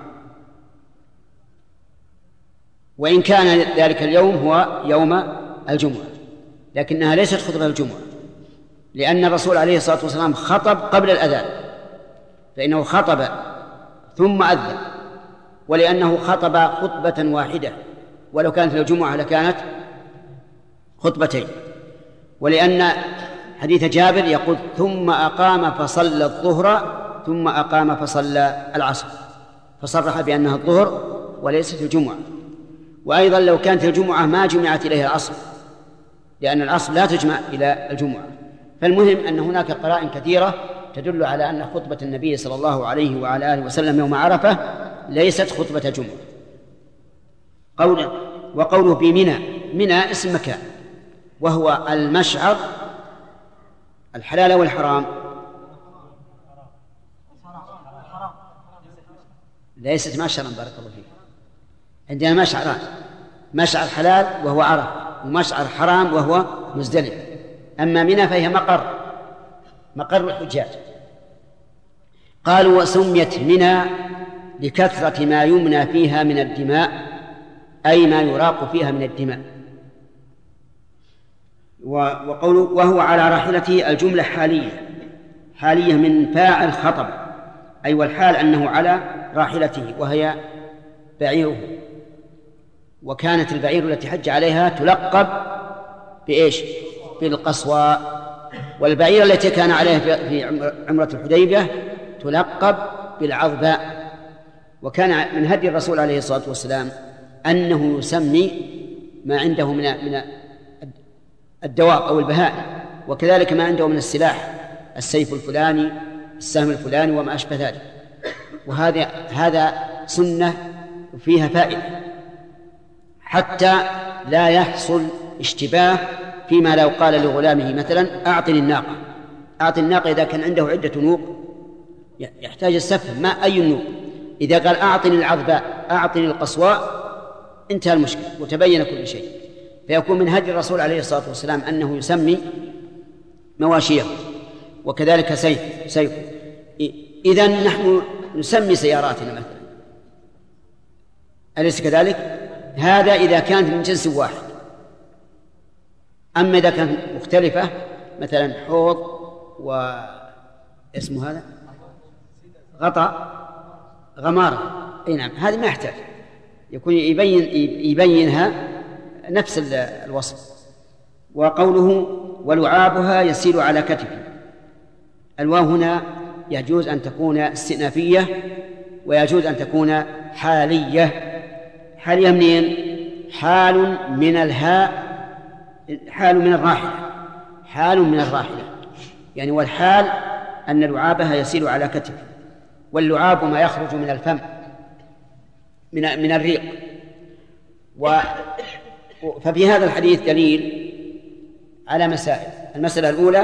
وإن كان ذلك اليوم هو يوم الجمعة، لكنها ليست خطبة الجمعة، لأن الرسول عليه الصلاة والسلام خطب قبل الأذان، فإنه خطب ثم أذن، ولأنه خطب خطبة واحدة، ولو كانت الجمعة لكانت خطبتين. ولأن حديث جابر يقول: ثم أقام فصلى الظهر ثم أقام فصلى العصر، فصرح بأنها الظهر وليست الجمعة. وأيضا لو كانت الجمعة ما جمعت إليها العصر لأن الأصل لا تجمع إلى الجمعة. فالمهم أن هناك قرائن كثيرة تدل على أن خطبة النبي صلى الله عليه وعلى آله وسلم يوم عرفة ليست خطبة جمعة. وقوله بمنى، منى اسم مكان، وهو المشعر الحلال والحرام. ليست مشعرا، بارك الله فيك. عندنا مشعران، مشعر حلال وهو عرفة، ومشعر حرام وهو مزدلفة. أما منى فهي مقر الحجاج. قالوا وسميت منى لكثرة ما يمنى فيها من الدماء، أي ما يراق فيها من الدماء. وقوله وهو على راحلته الجملة حالية من فاعل خطب، أي والحال أنه على راحلته وهي بعيره. وكانت البعير التي حج عليها تلقب بإيش؟ بالقصواء. والبعير التي كان عليها في عمرة الحديبية تلقب بالعظباء. وكان من هدي الرسول عليه الصلاة والسلام أنه يسمي ما عنده من الدواب أو البهائم، وكذلك ما عنده من السلاح، السيف الفلاني، السهم الفلاني، وما أشبه ذلك. هذا سنة فيها فائدة، حتى لا يحصل اشتباه فيما لو قال لغلامه مثلا أعطني الناقة إذا كان عنده عدة نوق يحتاج السفه، ما أي النوق. إذا قال أعطني العظباء، أعطني القصواء، انتهى المشكلة وتبين كل شيء. فيكون من هدي الرسول عليه الصلاة والسلام أنه يسمي مواشيه، وكذلك سيف. إذن نحن نسمي سياراتنا مثلا، أليس كذلك؟ هذا إذا كانت من جنس واحد. أما إذا كانت مختلفة مثلا حوض واسمه هذا غطاء غمارة، أي نعم، هذه ما يحتاج، يكون يبينها نفس الوصف. وقوله ولعابها يسير على كتفه، الواو هنا يجوز أن تكون استئنافية ويجوز أن تكون حالية. حالية منين؟ حال من الهاء، حال من الراحلة يعني. والحال أن لعابها يسير على كتفه، واللعاب ما يخرج من الفم من الريق. ففي هذا الحديث دليل على مسائل. المسألة الأولى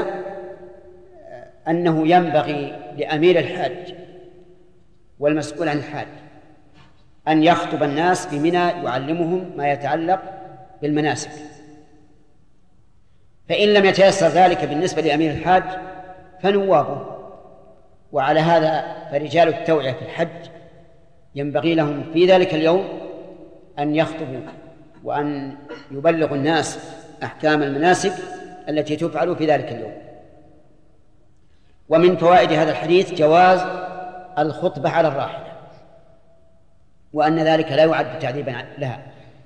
أنه ينبغي لأمير الحاج والمسؤول عن الحاج أن يخطب الناس بمنى يعلمهم ما يتعلق بالمناسك. فإن لم يتيسر ذلك بالنسبة لأمير الحاج فنوابه. وعلى هذا فرجال التوعية في الحج ينبغي لهم في ذلك اليوم أن يخطبوا وأن يبلغوا الناس أحكام المناسك التي تفعل في ذلك اليوم. ومن فوائد هذا الحديث جواز الخطبة على الراحلة، وأن ذلك لا يعد تعذيبا لها،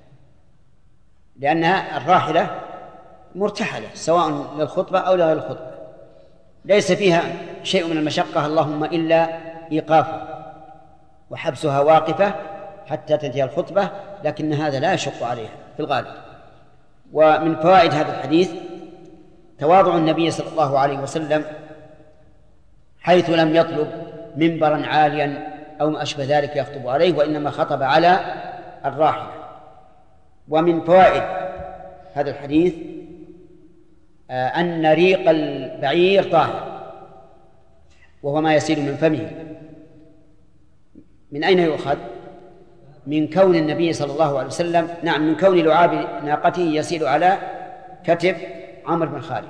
لأنها الراحلة مرتحلة سواء للخطبة أو لغير الخطبة، ليس فيها شيء من المشقة اللهم إلا إيقافها وحبسها واقفة حتى تنتهي الخطبة، لكن هذا لا يشق عليها في الغالب. ومن فوائد هذا الحديث تواضع النبي صلى الله عليه وسلم حيث لم يطلب منبرا عاليا أو ما أشبه ذلك يخطب عليه، وإنما خطب على الراحلة. ومن فوائد هذا الحديث أن ريق البعير طاهر وهو ما يسيل من فمه. من أين يؤخذ؟ من كون النبي صلى الله عليه وسلم من كون لعاب ناقته يسيل على كتف عمرو بن خالد.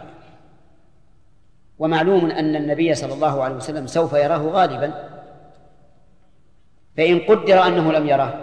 ومعلوم أن النبي صلى الله عليه وسلم سوف يراه غالبا، فإن قدر أنه لم يراه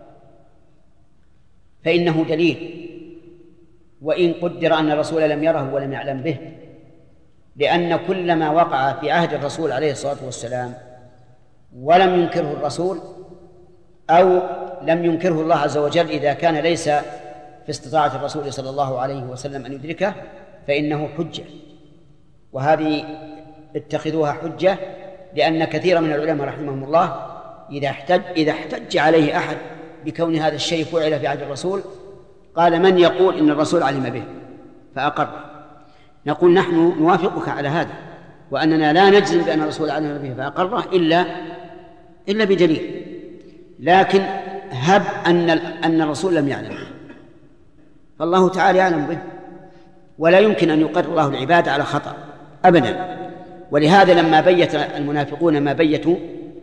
فإنه دليل، وإن قدر أن الرسول لم يره ولم يعلم به، لأن كل ما وقع في عهد الرسول عليه الصلاة والسلام ولم ينكره الرسول أو لم ينكره الله عز وجل إذا كان ليس في استطاعة الرسول صلى الله عليه وسلم أن يدركه فإنه حجة. وهذه اتخذوها حجة لأن كثير من العلماء رحمهم الله إذا احتج عليه أحد بكون هذا الشيء فعل في عهد الرسول قال من يقول إن الرسول علم به؟ فأقر. نقول نحن نوافقك على هذا، وأننا لا نجزم بأن الرسول علم به فأقره إلا بدليل، لكن هب أن الرسول لم يعلم به، فالله تعالى يعلم به، ولا يمكن أن يقر الله العباد على خطأ أبدا. ولهذا لما بيت المنافقون ما بيتوا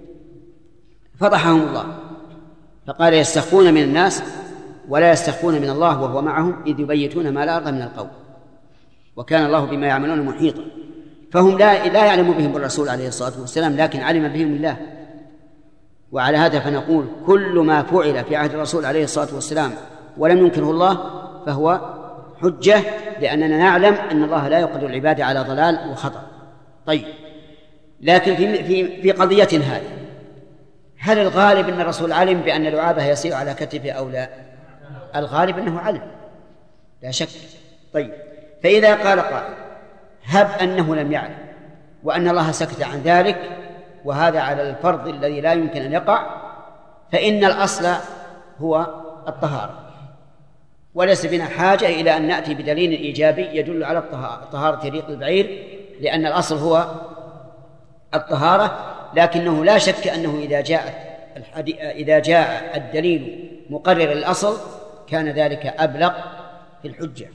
فضحهم الله، فقال يستخفون من الناس ولا يستخفون من الله وهو معهم إذ يبيتون ما لا يرضى من القول وكان الله بما يعملون محيطا. فهم لا يعلم بهم الرسول عليه الصلاة والسلام، لكن علم بهم الله. وعلى هذا فنقول كل ما فعل في عهد الرسول عليه الصلاة والسلام ولم ينكره الله فهو حجة، لأننا نعلم أن الله لا يقدر العباد على ضلال وخطأ. طيب، لكن في قضية هذه هل الغالب أن الرسول علم بأن لعابه يسير على كتفه أو لا؟ الغالب أنه علم لا شك. طيب، فإذا قال قائل هب أنه لم يعلم وأن الله سكت عن ذلك، وهذا على الفرض الذي لا يمكن أن يقع، فإن الأصل هو الطهارة، وليس بنا حاجة إلى أن نأتي بدليل إيجابي يدل على طهارة ريق البعير، لأن الأصل هو الطهارة. لكنه لا شك أنه إذا جاء الدليل مقرر الأصل كان ذلك أبلغ في الحجة.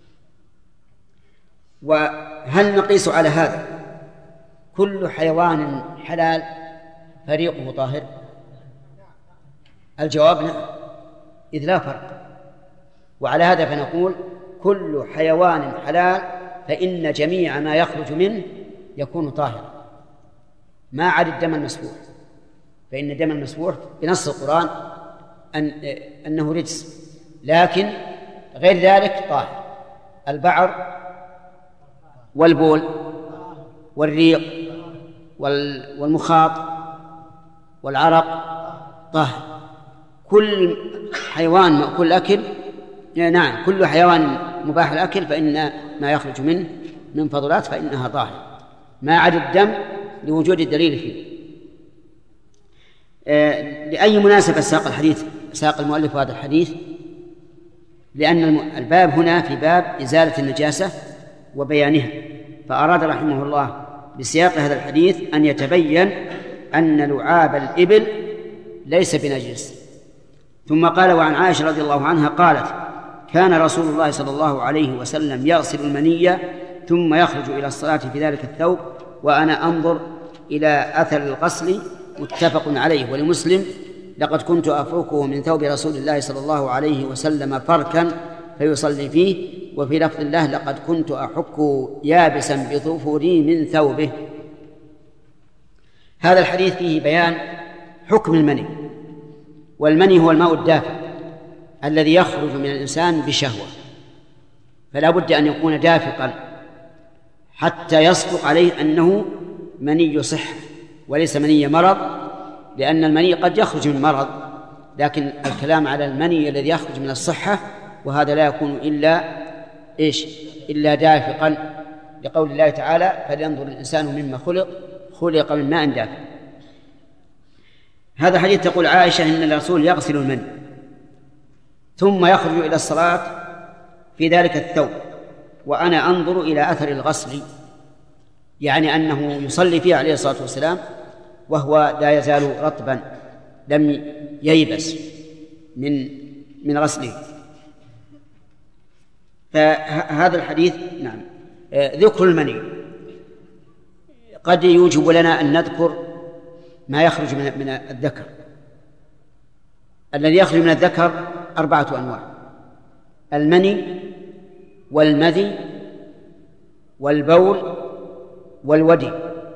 وهل نقيس على هذا كل حيوان حلال فريقه طاهر؟ الجواب نعم، إذ لا فرق. وعلى هذا فنقول كل حيوان حلال فإن جميع ما يخرج منه يكون طاهرا، ما عدا الدم المسفوح، فإن الدم المسفوح بنص القرآن أنه رجس، لكن غير ذلك طاهر. البعر والبول والريق والمخاط والعرق طاهر. كل حيوان مأكل أكل، نعم، كل حيوان مباح الأكل فإن ما يخرج منه من فضلات فإنها طاهر، ما عدا الدم لوجود الدليل فيه. لأي مناسبة ساق المؤلف هذا الحديث؟ لأن الباب هنا في باب إزالة النجاسة وبيانها، فأراد رحمه الله بسياق هذا الحديث أن يتبين أن لعاب الإبل ليس بنجس. ثم قال: وعن عائشة رضي الله عنها قالت: كان رسول الله صلى الله عليه وسلم يغسل المني ثم يخرج إلى الصلاة في ذلك الثوب وأنا أنظر إلى أثر الغسل. متفق عليه. ولمسلم: لقد كنت أفركه من ثوب رسول الله صلى الله عليه وسلم فركا فيصلي فيه. وفي لفظ الله: لقد كنت أحكه يابسا بظفري من ثوبه. هذا الحديث فيه بيان حكم المني، والمني هو الماء الدافئ الذي يخرج من الإنسان بشهوة، فلا بد أن يكون دافقا حتى يصدق عليه أنه مني صحة وليس مني مرض، لأن المني قد يخرج من مرض، لكن الكلام على المني الذي يخرج من الصحة، وهذا لا يكون إلا دافقا، لقول الله تعالى: فلينظر الإنسان مما خلق من ماء دافق. هذا حديث تقول عائشة إن الرسول يغسل المني ثم يخرج إلى الصلاة في ذلك الثوب وأنا أنظر إلى أثر الغسل، يعني أنه يصلي فيه عليه الصلاة والسلام وهو لا يزال رطبا لم ييبس من غسله. فهذا الحديث نعم ذكر المني قد يوجب لنا أن نذكر ما يخرج من الذكر. الذي يخرج من الذكر 4 أنواع: المني والمذي والبول والودي،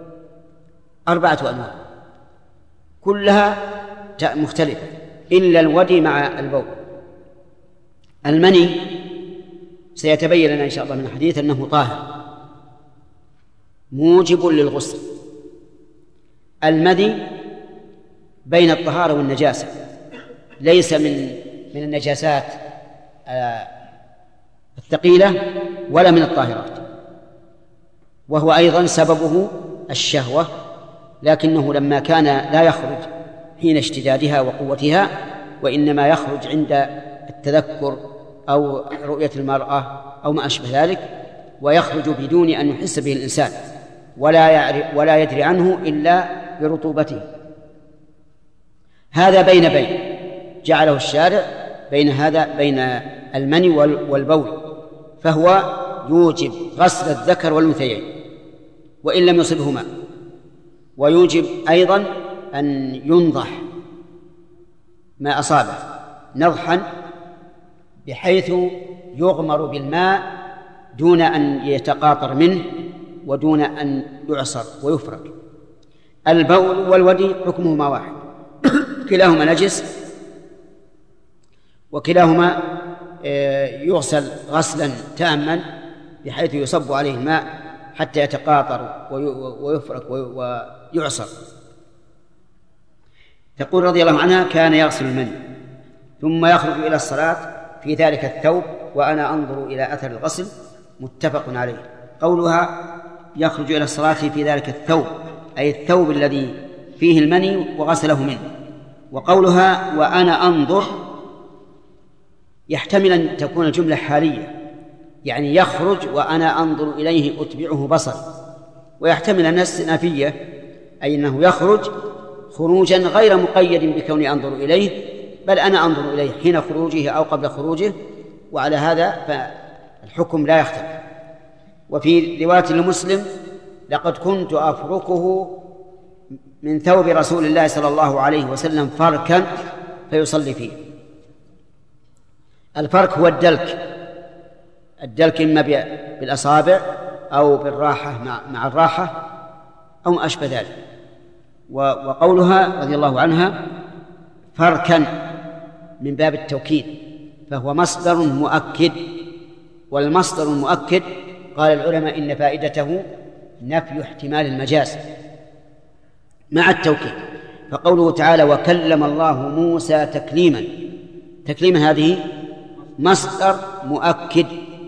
4 أنواع كلها مختلفة إلا الودي مع البول. المني سيتبين لنا إن شاء الله من الحديث أنه طاهر موجب للغسل. المذي بين الطهارة والنجاسة، ليس من النجاسات الثقيلة ولا من الطاهرات، وهو أيضا سببه الشهوة، لكنه لما كان لا يخرج حين اشتدادها وقوتها، وإنما يخرج عند التذكر أو رؤية المرأة أو ما أشبه ذلك، ويخرج بدون أن يحس به الإنسان ولا يدري عنه إلا برطوبته. هذا بين جعله الشارع بين المني والبول، فهو يوجب غسل الذكر والأنثيين وإن لم يصبهما، ويوجب أيضا أن ينضح ما أصابه نضحا بحيث يغمر بالماء دون أن يتقاطر منه ودون أن يعصر ويفرك. البول والودي حكمهما واحد، كلاهما نجس، وكلاهما يغسل غسلا تاما بحيث يصب عليه الماء حتى يتقاطر ويفرك ويعصر. تقول رضي الله عنها: كان يغسل المني ثم يخرج إلى الصلاة في ذلك الثوب وأنا أنظر إلى أثر الغسل، متفق عليه. قولها يخرج إلى الصلاة في ذلك الثوب أي الثوب الذي فيه المني وغسله منه، وقولها وأنا أنظر يحتمل أن تكون الجملة حالية، يعني يخرج وأنا أنظر إليه أتبعه بصر، ويحتمل أنها استئنافية أي أنه يخرج خروجا غير مقيد بكوني أنظر إليه، بل أنا أنظر إليه حين خروجه أو قبل خروجه، وعلى هذا فالحكم لا يختلف. وفي رواية لمسلم: لقد كنت أفركه من ثوب رسول الله صلى الله عليه وسلم فركا فيصلي فيه. الفرك هو الدلك إما بالأصابع أو بالراحة مع الراحة أو ما أشبه ذلك. وقولها رضي الله عنها فركا من باب التوكيد، فهو مصدر مؤكد، والمصدر المؤكد قال العلماء إن فائدته نفي احتمال المجاز مع التوكيد. فقوله تعالى وكلم الله موسى تكليما هذه مصدر مؤكد،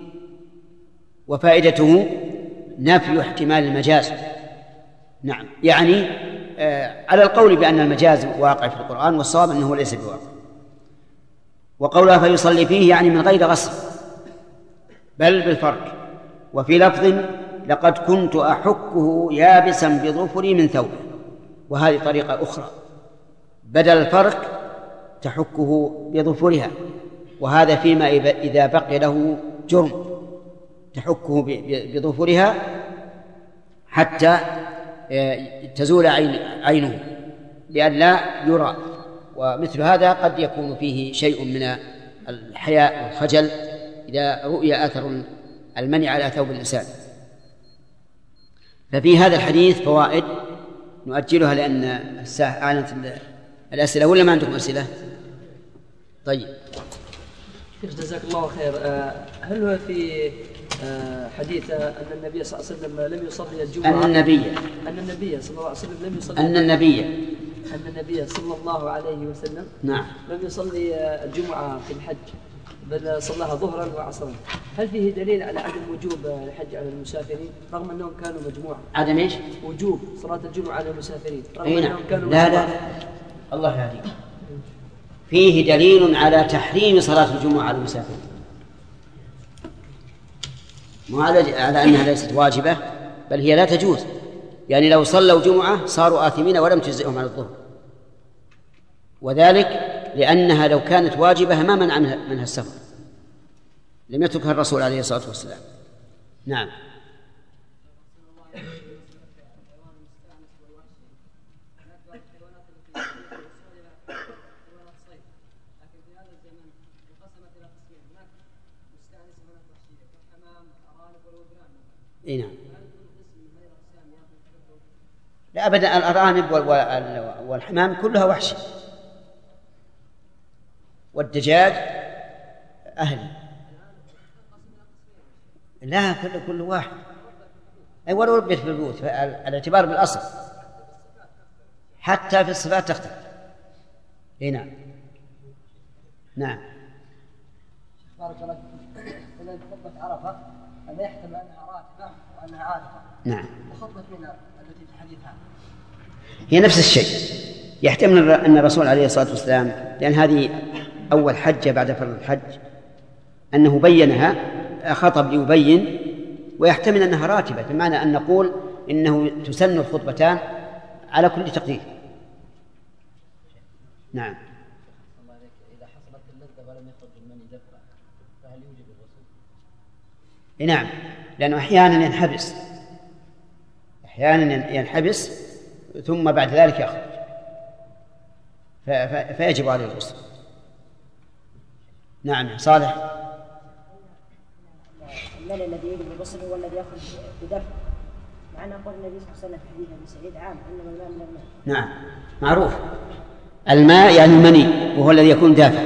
وفائدته نفي احتمال المجاز. نعم، يعني على القول بأن المجاز واقع في القرآن، والصواب أنه ليس بواقع. وقولها فيصلي فيه يعني من غير غسل بل بالفرك. وفي لفظ لقد كنت أحكه يابسا بظفري من ثوبه، وهذه طريقة أخرى، بدل الفرك تحكه بظفرها، وهذا فيما إذا بقي له جرم تحكه بظفرها حتى تزول عينه لئلا يرى. ومثل هذا قد يكون فيه شيء من الحياء والخجل إذا رؤي أثر المنع على ثوب الإنسان. ففي هذا الحديث فوائد نؤجلها لأن الساعة أعلنت الأسئلة، ولا ما عندكم أسئلة؟ طيب جزاك الله خير. هل هو في حديث أن النبي صلى الله عليه وسلم لم يصلي الجمعة؟ أن النبي صلى الله عليه وسلم لم يصلي أن النبي صلى الله عليه وسلم نعم لم يصلي الجمعة في الحج، بل صلاها ظهرا وعصرا. هل فيه دليل على عدم وجوب الحج على المسافرين رغم أنهم كانوا مجموعة؟ عدم إيش؟ وجوب صلاة الجمعة على المسافرين رغم أنهم كانوا مجموعة. لا الله يهديك، فيه دليل على تحريم صلاة الجمعة على المسافرين، مو على أنها ليست واجبة، بل هي لا تجوز. يعني لو صلوا جمعة صاروا آثمين ولم تجزئهم على الظهر، وذلك لأنها لو كانت واجبة ما منع منها السفر، لم يتركها الرسول عليه الصلاة والسلام. نعم. نعم. لا أبدا، الأرانب والحمام كلها وحش، والدجاج أهلي. لا، كل واحد أي ولو ربيت في البيوت، الاعتبار بالأصل حتى في الصفات تختلف. نعم. نعم. بارك الله فيك. إذا خطبة عرفة هذا يحتمل أنها راتبة وأنها عارفة. نعم. وخطبة منى التي في حديثها هي نفس الشيء، يحتمل أن الرسول عليه الصلاة والسلام، لأن هذه أول حجة بعد فرض الحج، أنه بينها خطب ليبين، ويحتمل أنها راتبة، بمعنى أن نقول إنه تسن الخطبتان على كل تقدير. نعم. إذا حصلت اللذة ولم يخرج المني دفعا فهل يوجب الغسل؟ نعم، لأنه أحيانا ينحبس ثم بعد ذلك يخرج، فيجب عليه الغسل. نعم. صالح. المني الذي يجب الغسل هو الذي يخرج بدفع، مع أن قول النبي صلى الله عليه وسلم في حديث أبي سعيد عام إنما الماء من الماء. نعم معروف، الماء يعني المني وهو الذي يكون دافع.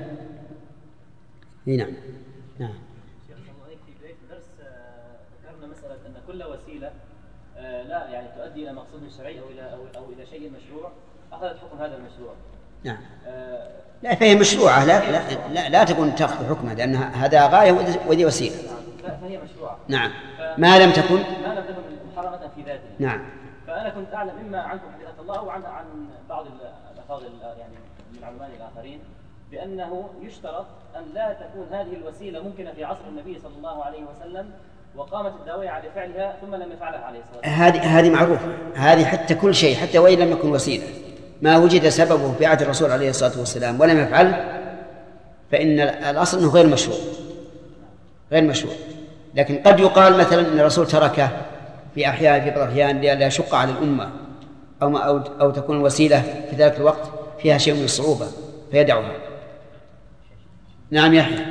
نعم. نعم. في بداية الدرس ذكرنا مسألة أن كل وسيلة لا يعني تؤدي إلى مقصود شرعي أو إلى شيء مشروع أخذت حكم هذا المشروع. نعم. لا فهي مشروعة، لا تكون تأخذ حكمها، لأن هذا غاية وذي وسيلة. فهي مشروعة. نعم. ما لم تكن محرمة في ذاتها. نعم. فأنا كنت أعلم إما عنكم حفظة الله أو عن بعض الأفاضل يعني من علماء الآخرين بأنه يشترط أن لا تكون هذه الوسيلة ممكنة في عصر النبي صلى الله عليه وسلم وقامت الداوية على فعلها ثم لم يفعلها عليه الصلاة والسلام. هذه معروفة، هذه حتى كل شيء حتى وإن لم يكن وسيلة ما وجد سببه في عهد الرسول عليه الصلاة والسلام ولم يفعله فإن الأصل أنه غير مشروع. لكن قد يقال مثلا أن الرسول تركه في بعض الأحيان لا يشق على الأمة أو تكون الوسيلة في ذلك الوقت فيها شيء من الصعوبة فيدعها. نعم. يحيى.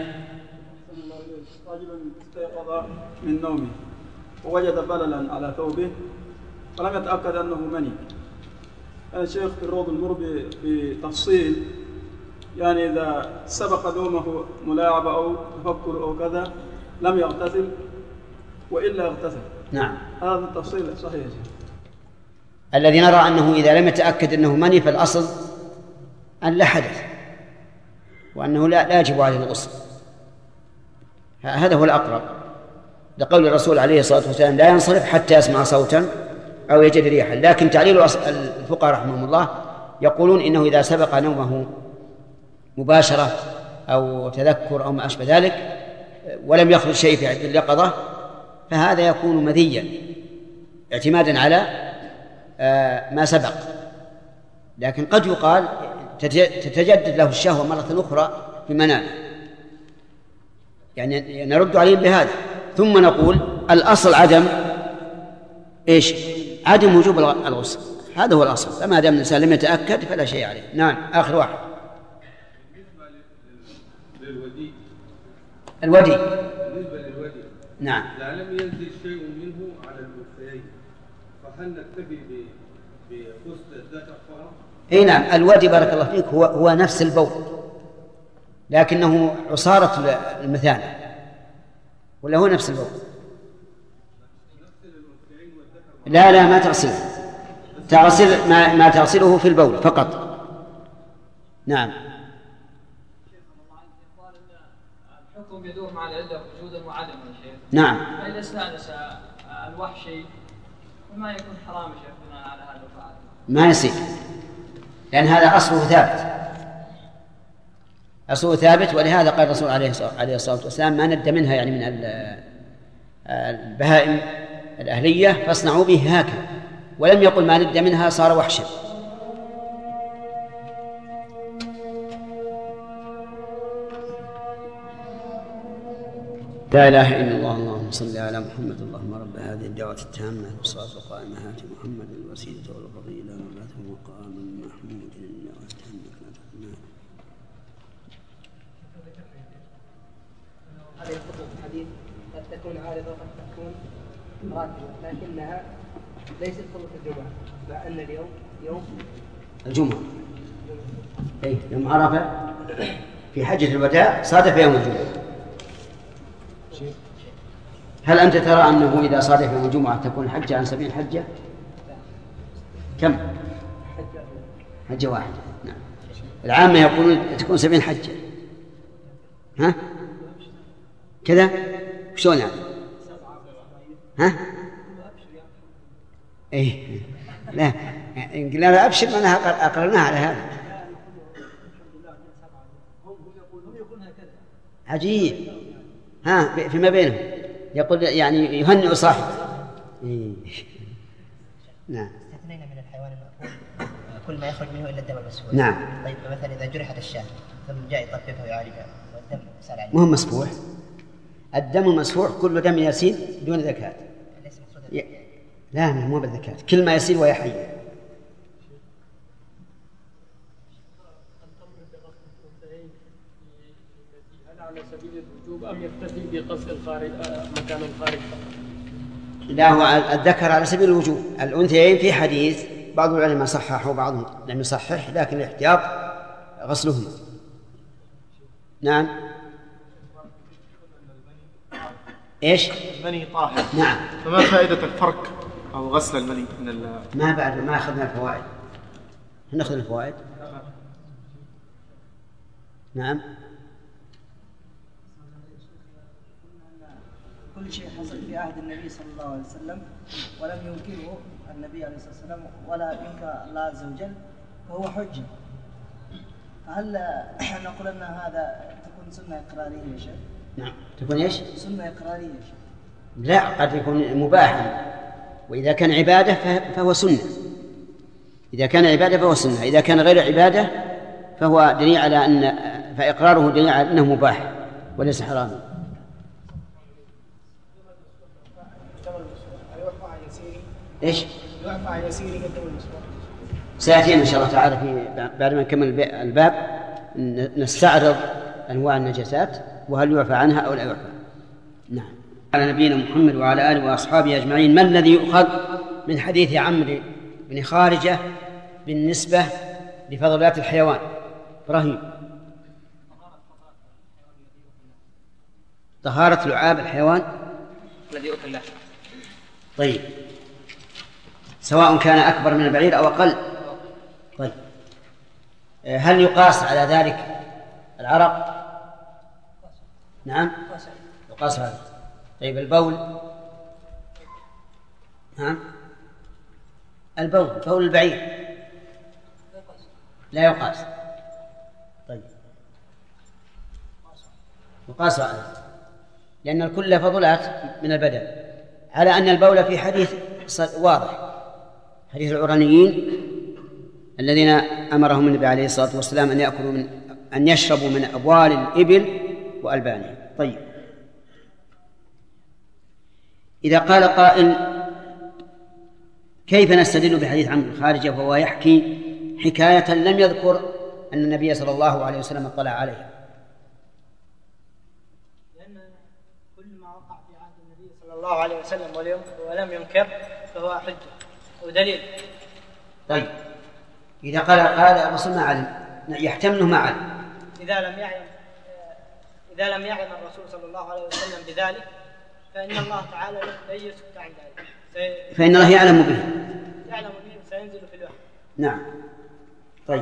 رجل استيقظ من نومه ووجد بللا على ثوبه ولم يتأكد أنه مني. الشيخ في الروض المر بتفصيل، يعني إذا سبق نومه ملاعبة أو تفكر أو كذا لم يغتسل وإلا يغتسل. نعم. هذا التفصيل صحيح يا شيخ. الذي نرى أنه إذا لم يتأكد أنه مني فالأصل أن لا حدث وأنه لا يجب عليه الغسل. هذا هو الأقرب لقول الرسول عليه الصلاة والسلام لا ينصرف حتى يسمع صوتا أو يجد ريحا. لكن تعليل الفقهاء رحمهم الله يقولون إنه إذا سبق نومه مباشرة أو تذكر أو ما أشبه ذلك ولم يخرج شيء في عند اليقظة فهذا يكون مذيا اعتمادا على ما سبق. لكن قد يقال تتجدد له الشهوة مرة أخرى في منامه، يعني نرد عليهم بهذا. ثم نقول الأصل عدم وجوب الغسل، هذا هو الأصل. فما دام الإنسان لم يتأكد فلا شيء عليه. نعم. آخر واحد. بالنسبة للودي نعم. لا لم ينزل شيء منه على الكفين فهل نكتفي بغسل الذكر فقط؟ اي نعم. الودي بارك الله فيك هو نفس البول لكنه عصارة المثانة ولا هو نفس البول؟ لا ما تغسل ما تغسله في البول فقط. نعم. الحكم يدور مع العلة وجودا وعدما يا شيخ. نعم. فإذا استأنس الوحشي فما يكون حرام يا شيخ بناء على هذا الفعل؟ ما يصير، لأن هذا أصله ثابت ولهذا قال الرسول عليه الصلاة والسلام ما ند منها يعني من البهائم الأهلية فاصنعوا به هكذا، ولم يقل ما ند منها صار وحشا. لا إله إلا الله. اللهم صل على محمد. اللهم رب هذه الدعوة التامة والصلاة القائمة آت محمد الوسيلة والفضيلة وبعثه مقاما محمود الدعوة التامة. هذه الخطوة في الحديث قد تكون عارضة وقد تكون راتبة لكنها ليست خطوة الجمعة، مع أن اليوم يوم الجمعة. يوم عرفة في حجة الوداع صادف يوم الجمعة. هل أنت ترى أنه إذا صادف يوم الجمعة تكون الحجة عن 70 حجة؟ كم؟ حجة واحدة. نعم. العامة يقولون تكون 70 حجة. ها؟ كذا؟ شلون يعني؟ ها؟ إيه لا إن قلنا أبشر معناها أقرناها على هذا. عجيب. فيما بينهم يقول يعني يهنئ صاحبه. نعم. استثنينا من الحيوان المأكول كل ما يخرج منه إلا الدم المسفوح. نعم. طيب مثلا إذا جرحت الشاة ثم جاء يطففها ويعالجها والدم سال عليه. مو مسفوح. الدم المسفوح كل دم يسيل دون زكاة. ليس مقصود لا مو بالزكاة، كل ما يسيل وهي حية. على سبيل الوجوب أم يكتفي بقصد الخارج مكان الخارج؟ لا، هو الذكر على سبيل الوجوب. الأنثيين في حديث بعض العلماء صحح وبعضهم لم يصحح، لكن الاحتياط غسلهم. نعم. ايش؟ المني طاهر. نعم. فما فائدة الفرق أو غسل المني من ما أخذنا الفوائد. نأخذ الفوائد. نعم. كل شيء حصل في عهد النبي صلى الله عليه وسلم ولم ينكره النبي عليه الصلاة والسلام ولا ينكر الله عز وجل فهو حجة. هل نقول أن هذا تكون سنة إقرارية يا شيخ؟ نعم. تكون إيش؟ سنة إقرارية يا شيخ. لا، قد يكون مباحا، وإذا كان عبادة فهو سنة. إذا كان عبادة فهو سنة، إذا كان غير عبادة فهو دليل على أن فإقراره دليل على أنه مباح وليس حراما. إيش؟ يعفى عن يسيره الدم المسفوح. سيأتينا إن شاء الله تعالى بعد ما نكمل الباب نستعرض أنواع النجاسات وهل يعفى عنها أو لا يعفى. نعم. على نبينا محمد وعلى آله وأصحابه أجمعين. ما الذي يؤخذ من حديث عمرو بن خارجة بالنسبة لفضلات الحيوان؟ إبراهيم. طهارة لعاب الحيوان الذي يؤكل له. طيب، سواء كان أكبر من البعير أو أقل. طيب، هل يقاس على ذلك العرق؟ نعم يقاس على. طيب، البول؟ نعم. البول بول البعير لا يقاس. طيب، يقاس على، لأن الكل فضلات من البدن، على أن البول في حديث واضح، حديث العرانيين الذين أمرهم النبي عليه الصلاة والسلام أن يشربوا من أبوال الإبل وألبانها. طيب، إذا قال قائل كيف نستدل بحديث عمرو بن خارجة وهو يحكي حكاية لم يذكر أن النبي صلى الله عليه وسلم اطلع عليها؟ لأن كل ما وقع في عهد النبي صلى الله عليه وسلم ولم ينكر فهو حجة ودليل. طيب، إذا قال الرسول ما علم، يحتمله ما علم. إذا لم يعلم الرسول صلى الله عليه وسلم بذلك فإن الله تعالى لن يسكت عن ذلك، فإن الله يعلم به سينزل في الوحي. نعم. طيب،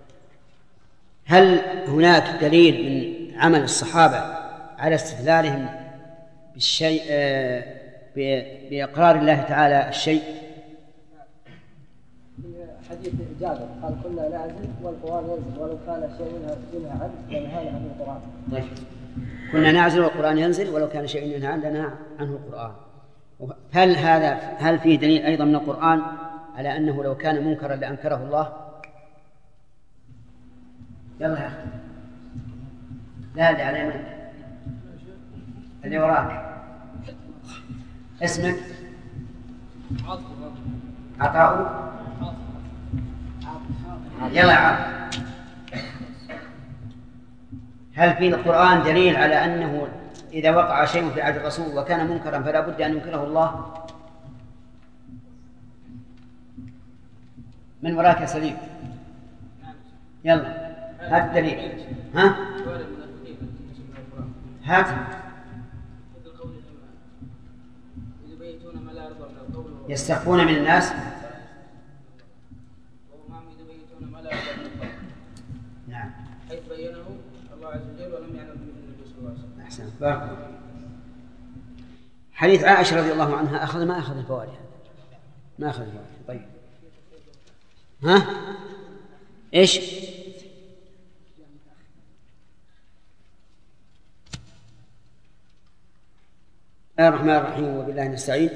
هل هناك دليل من عمل الصحابة على استدلالهم بالشيء بإقرار الله تعالى الشيء؟ حديث جابر قال كنا نعزل والقرآن ينزل ولو كان شيء ينهى عنه لنهانا عن القرآن. طيب، كنا نعزل والقرآن ينزل ولو كان شيء ينهى عنه القرآن. هل فيه دليل أيضا من القرآن على أنه لو كان منكرا لأنكره الله؟ يلا يا أخي، لا اللي على يمينك، اللي وراك اسمك؟ عطاء. يلا يا عطاء، هل في القرآن دليل على أنه إذا وقع شيء في عهد الرسول وكان منكرا فلا بد أن ينكره الله؟ من وراك يا سليم، يلا هات الدليل. هات. يستخفون من الناس. نعم. حيث بينه الله عز وجل ولم يعلم به النبي صلى الله عليه وسلم. أحسن، بارك الله. حديث عائشة رضي الله عنها ما أخذ الفوائد، ما أخذ الفوائد. طيب، إيش؟ الرحمن الرحيم، وبالله نستعين.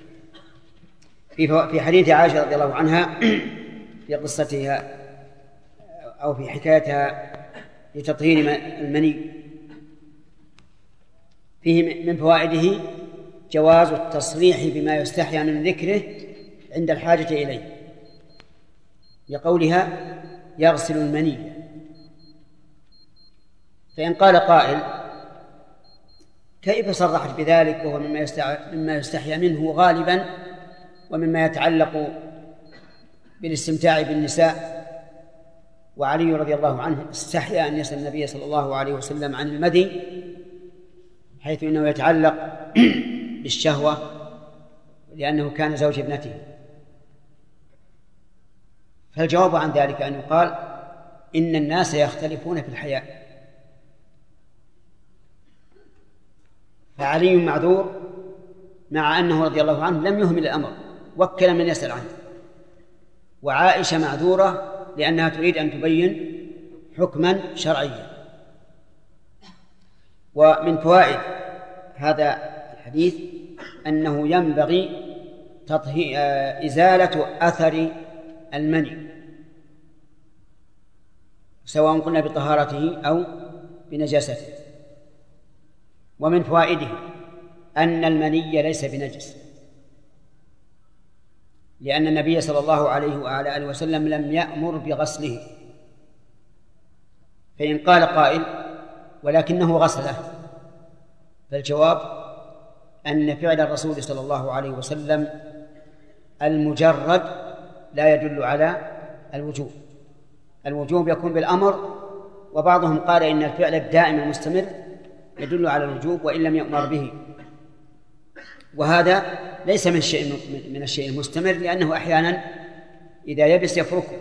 في حديث عائشة رضي الله عنها في قصتها أو في حكايتها لتطهير المني، فيه من فوائده جواز التصريح بما يستحيا من ذكره عند الحاجة إليه، لقولها يغسل المني. فإن قال قائل كيف صرحت بذلك وهو مما يستحيا منه غالبا ومما يتعلق بالاستمتاع بالنساء، وعلي رضي الله عنه استحيا أن يسأل النبي صلى الله عليه وسلم عن المذي حيث إنه يتعلق بالشهوة لأنه كان زوج ابنته. فالجواب عن ذلك أن يقال إن الناس يختلفون في الحياء، فعلي معذور مع أنه رضي الله عنه لم يهمل الأمر، وكل من يسأل عنه، وعائشة معذورة لأنها تريد أن تبين حكما شرعيا. ومن فوائد هذا الحديث أنه ينبغي إزالة أثر المني سواء قلنا بطهارته أو بنجاسته. ومن فوائده أن المني ليس بنجس، لأن النبي صلى الله عليه وعلى آله وسلم لم يأمر بغسله. فإن قال قائل ولكنه غسله، فالجواب أن فعل الرسول صلى الله عليه وسلم المجرد لا يدل على الوجوب. الوجوب يكون بالأمر، وبعضهم قال إن الفعل الدائم المستمر يدل على الوجوب وإن لم يؤمر به، وهذا ليس من الشيء المستمر، لأنه أحيانا إذا يبس يفركه.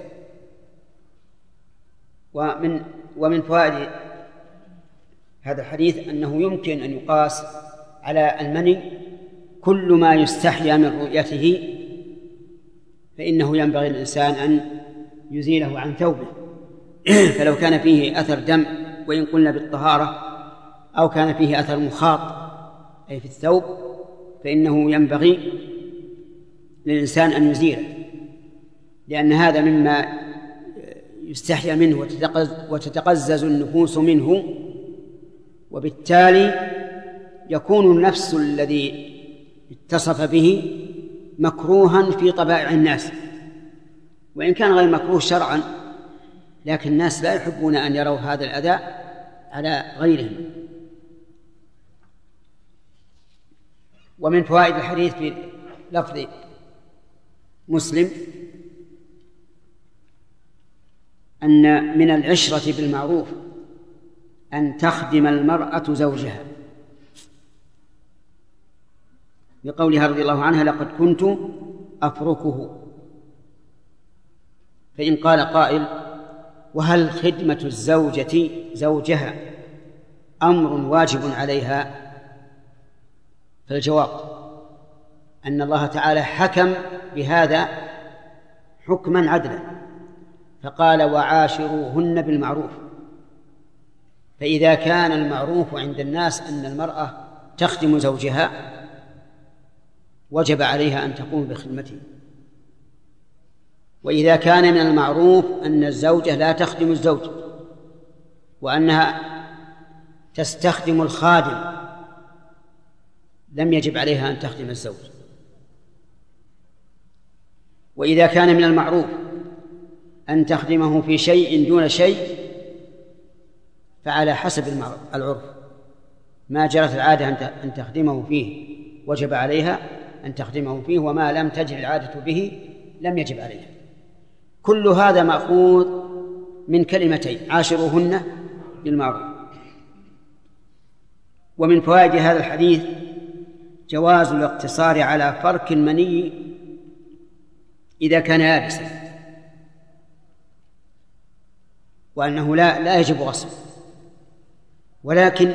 ومن فوائد هذا الحديث أنه يمكن أن يقاس على المني كل ما يستحيا من رؤيته، فإنه ينبغي الإنسان أن يزيله عن ثوبه. فلو كان فيه أثر دم وإن قلنا بالطهارة، أو كان فيه أثر مخاط أي في الثوب، فإنه ينبغي للإنسان أن يزيله، لأن هذا مما يستحيا منه وتتقزز النفوس منه، وبالتالي يكون النفس الذي اتصف به مكروها في طبائع الناس، وإن كان غير مكروه شرعا، لكن الناس لا يحبون أن يروا هذا الأذى على غيرهم. ومن فوائد الحديث في لفظ مسلم أن من العشرة بالمعروف أن تخدم المرأة زوجها، لقولها رضي الله عنها لقد كنت أفركه. فإن قال قائل وهل خدمة الزوجة زوجها أمر واجب عليها؟ فالجواب أن الله تعالى حكم بهذا حكما عدلا، فقال وعاشروهن بالمعروف. فإذا كان المعروف عند الناس أن المرأة تخدم زوجها وجب عليها أن تقوم بخدمته، وإذا كان من المعروف أن الزوجة لا تخدم الزوج وأنها تستخدم الخادم لم يجب عليها أن تخدم الزوج. وإذا كان من المعروف أن تخدمه في شيء دون شيء فعلى حسب العرف، ما جرت العادة أن تخدمه فيه وجب عليها أن تخدمه فيه، وما لم تجر العادة به لم يجب عليها. كل هذا مأخوذ من كلمتين عاشروهن بالمعروف. ومن فوائد هذا الحديث جواز الاقتصار على فرك المني إذا كان يابسا، وأنه لا يجب غسله. ولكن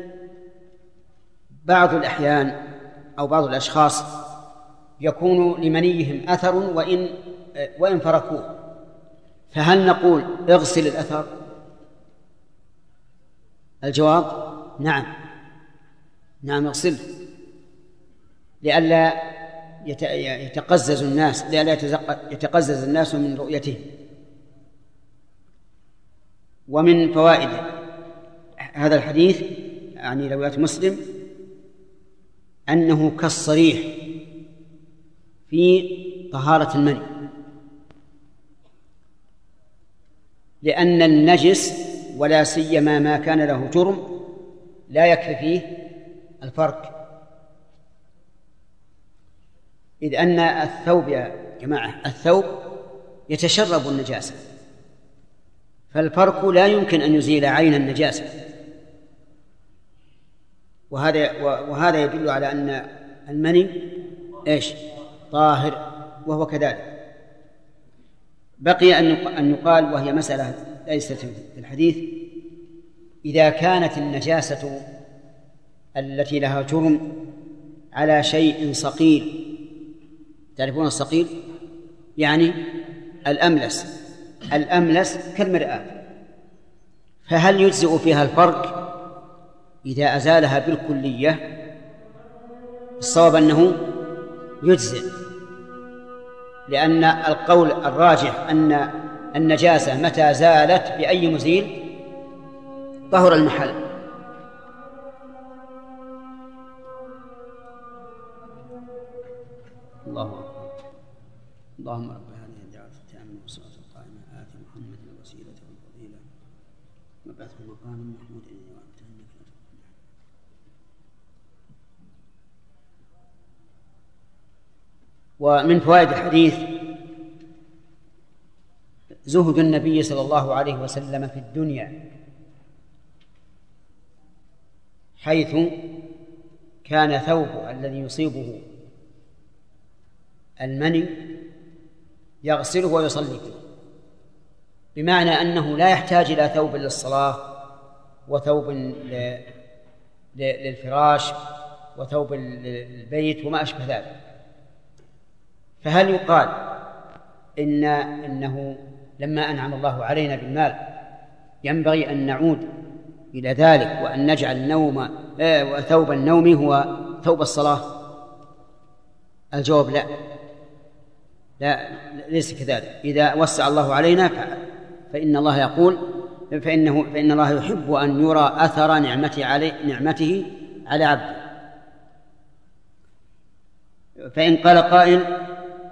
بعض الأحيان أو بعض الأشخاص يكون لمنيهم أثر وإن فركوه، فهل نقول اغسل الأثر؟ الجواب نعم اغسله، لئلا يتقزز الناس، لئلا يتقزز الناس من رؤيته. ومن فوائد هذا الحديث يعني رواية مسلم أنه كالصريح في طهارة المني، لأن النجس ولا سيما ما كان له جرم لا يكفي فيه الفرق، إذ أن الثوب يا جماعة الثوب يتشرب النجاسة، فالفرق لا يمكن أن يزيل عين النجاسة، وهذا يدل على أن المني إيش؟ طاهر، وهو كذلك. بقي أن يقال، وهي مسألة ليست في الحديث، إذا كانت النجاسة التي لها جرم على شيء صقيل، تعرفون الصقيل؟ يعني الأملس كالمرآة، فهل يجزئ فيها الفرق إذا أزالها بالكلية؟ الصواب أنه يجزئ، لأن القول الراجح أن النجاسة متى زالت بأي مزيل طهر المحل. الله أكبر. اللهم رب هذه الدعوة التامة والصلاة القائمة آت محمد الوسيلة والفضيلة وابعثه مقاما محمودا وأنت إنك لا تخلف. ومن فوائد الحديث زهد النبي صلى الله عليه وسلم في الدنيا، حيث كان ثوبه الذي يصيبه المني يغسله ويصلي فيه، بمعنى أنه لا يحتاج إلى ثوب للصلاة وثوب للفراش وثوب للبيت وما أشبه ذلك. فهل يقال إنه لما أنعم الله علينا بالمال ينبغي أن نعود إلى ذلك وأن نجعل ثوب النوم هو ثوب الصلاة؟ الجواب لا، ليس كذلك. إذا وسع الله علينا فإن الله يقول فإن الله يحب أن يرى أثر نعمته على عبده. فإن قال قائل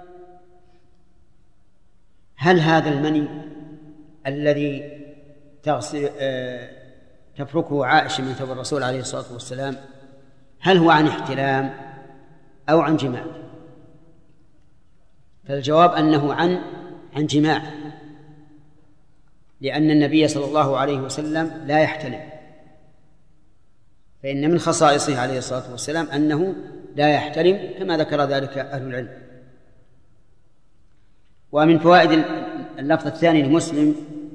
هل هذا المني الذي تفركه عائشة من ثوب الرسول عليه الصلاة والسلام هل هو عن احتلام أو عن جماع؟ فالجواب أنه عن جماع، لأن النبي صلى الله عليه وسلم لا يحتلم، فإن من خصائصه عليه الصلاة والسلام أنه لا يحتلم كما ذكر ذلك أهل العلم. ومن فوائد اللفظ الثاني لمسلم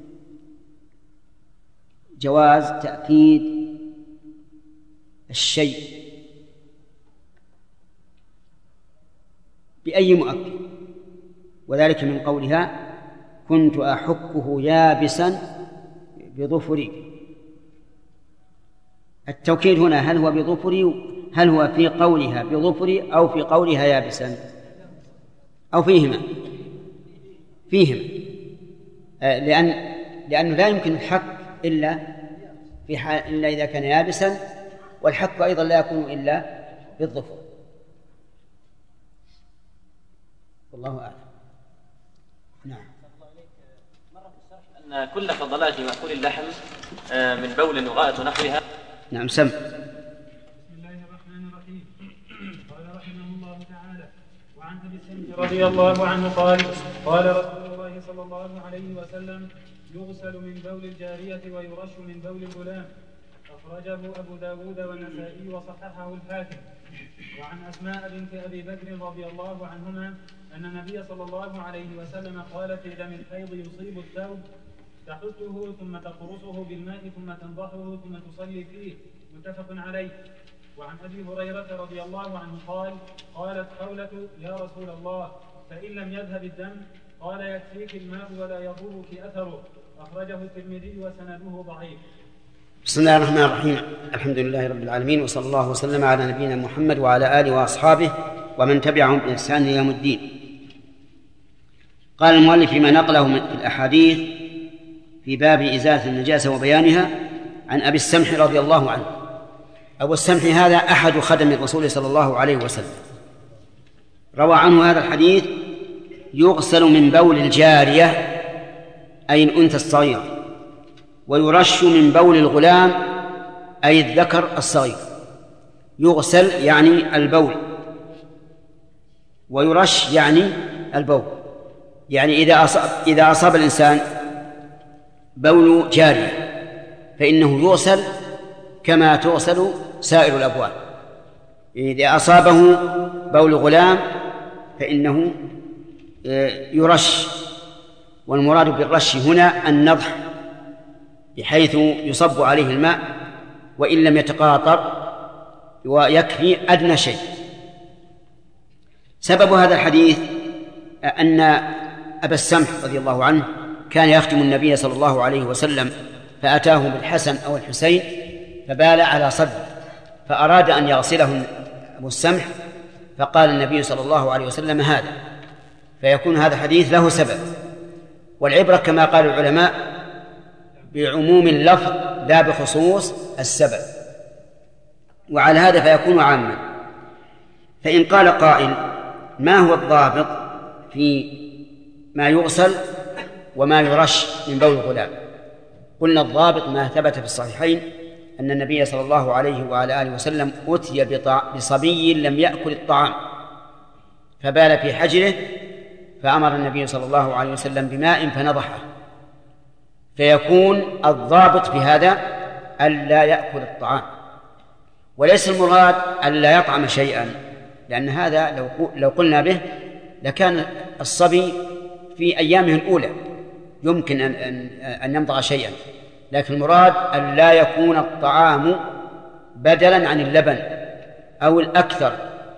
جواز تأكيد الشيء بأي مؤكد، وذلك من قولها كنت أحكه يابسا بظفري. التوكيد هنا هل هو بظفري، هل هو في قولها بظفري أو في قولها يابسا أو فيهما؟ لأنه لا يمكن الحك إلا إذا كان يابسا، والحك أيضا لا يكون إلا بالظفر. والله أعلم. نعم. أن كل فضلات مأكول اللحم من بول وغائط ونحوها. نعم. سم. بسم الله الرحمن الرحيم. قال رحمه الله تعالى: وعن أبي السمت رضي الله عنه قال رسول الله صلى الله عليه وسلم: يغسل من بول الجارية ويرش من بول الغلام. أخرجه أبو داود والنسائي وصححه الحاكم. وعن أسماء بنت أبي بكر رضي الله عنهما أن النبي صلى الله عليه وسلم قال في دم الحيض يصيب الثوب تحثه ثم تقرصه بالماء ثم تنضحه ثم تصلي فيه، متفق عليه. وعن أبي هريرة رضي الله عنه قالت حولة: يا رسول الله، فإن لم يذهب الدم؟ قال: يكفيك الماء ولا يضرك أثره. أخرجه الترمذي وسنده ضعيف. بسم الله الرحمن الرحيم. الحمد لله رب العالمين، وصلى الله وسلم على نبينا محمد وعلى آله وأصحابه ومن تبعهم بإحسان إلى يوم الدين. قال المؤلف فيما نقله من الأحاديث في باب إزالة النجاسة وبيانها عن أبي السمح رضي الله عنه. أبو السمح هذا أحد خدم الرسول صلى الله عليه وسلم، روى عنه هذا الحديث: يغسل من بول الجارية أي الأنثى الصغيرة، ويرش من بول الغلام أي الذكر الصغير. يغسل يعني البول، ويرش يعني البول، يعني إذا أصاب الإنسان بول جارية فإنه يغسل كما تغسل سائر الأبوال. إذا أصابه بول غلام فإنه يرش، والمراد بالرش هنا النضح، بحيث يصب عليه الماء وإن لم يتقاطر ويكفي أدنى شيء. سبب هذا الحديث أن أبا السمح رضي الله عنه كان يخدم النبي صلى الله عليه وسلم، فأتاه بالحسن أو الحسين فبال على صدره، فأراد أن يغسله أبو السمح، فقال النبي صلى الله عليه وسلم هذا، فيكون هذا الحديث له سبب. والعبرة كما قال العلماء بعموم اللفظ لا بخصوص السبب، وعلى هذا فيكون عاما. فإن قال قائل: ما هو الضابط في ما يغسل وما يرش من بول الغلام؟ قلنا الضابط ما ثبت في الصحيحين أن النبي صلى الله عليه وعلى آله وسلم أتي بصبي لم يأكل الطعام فبال في حجره، فأمر النبي صلى الله عليه وسلم بماء فنضحه. فيكون الضابط في هذا ألا يأكل الطعام، وليس المراد ألا يطعم شيئا، لأن هذا لو قلنا به لكان الصبي في أيامه الأولى يمكن أن يمضغ شيئا، لكن المراد ألا يكون الطعام بدلا عن اللبن أو الأكثر،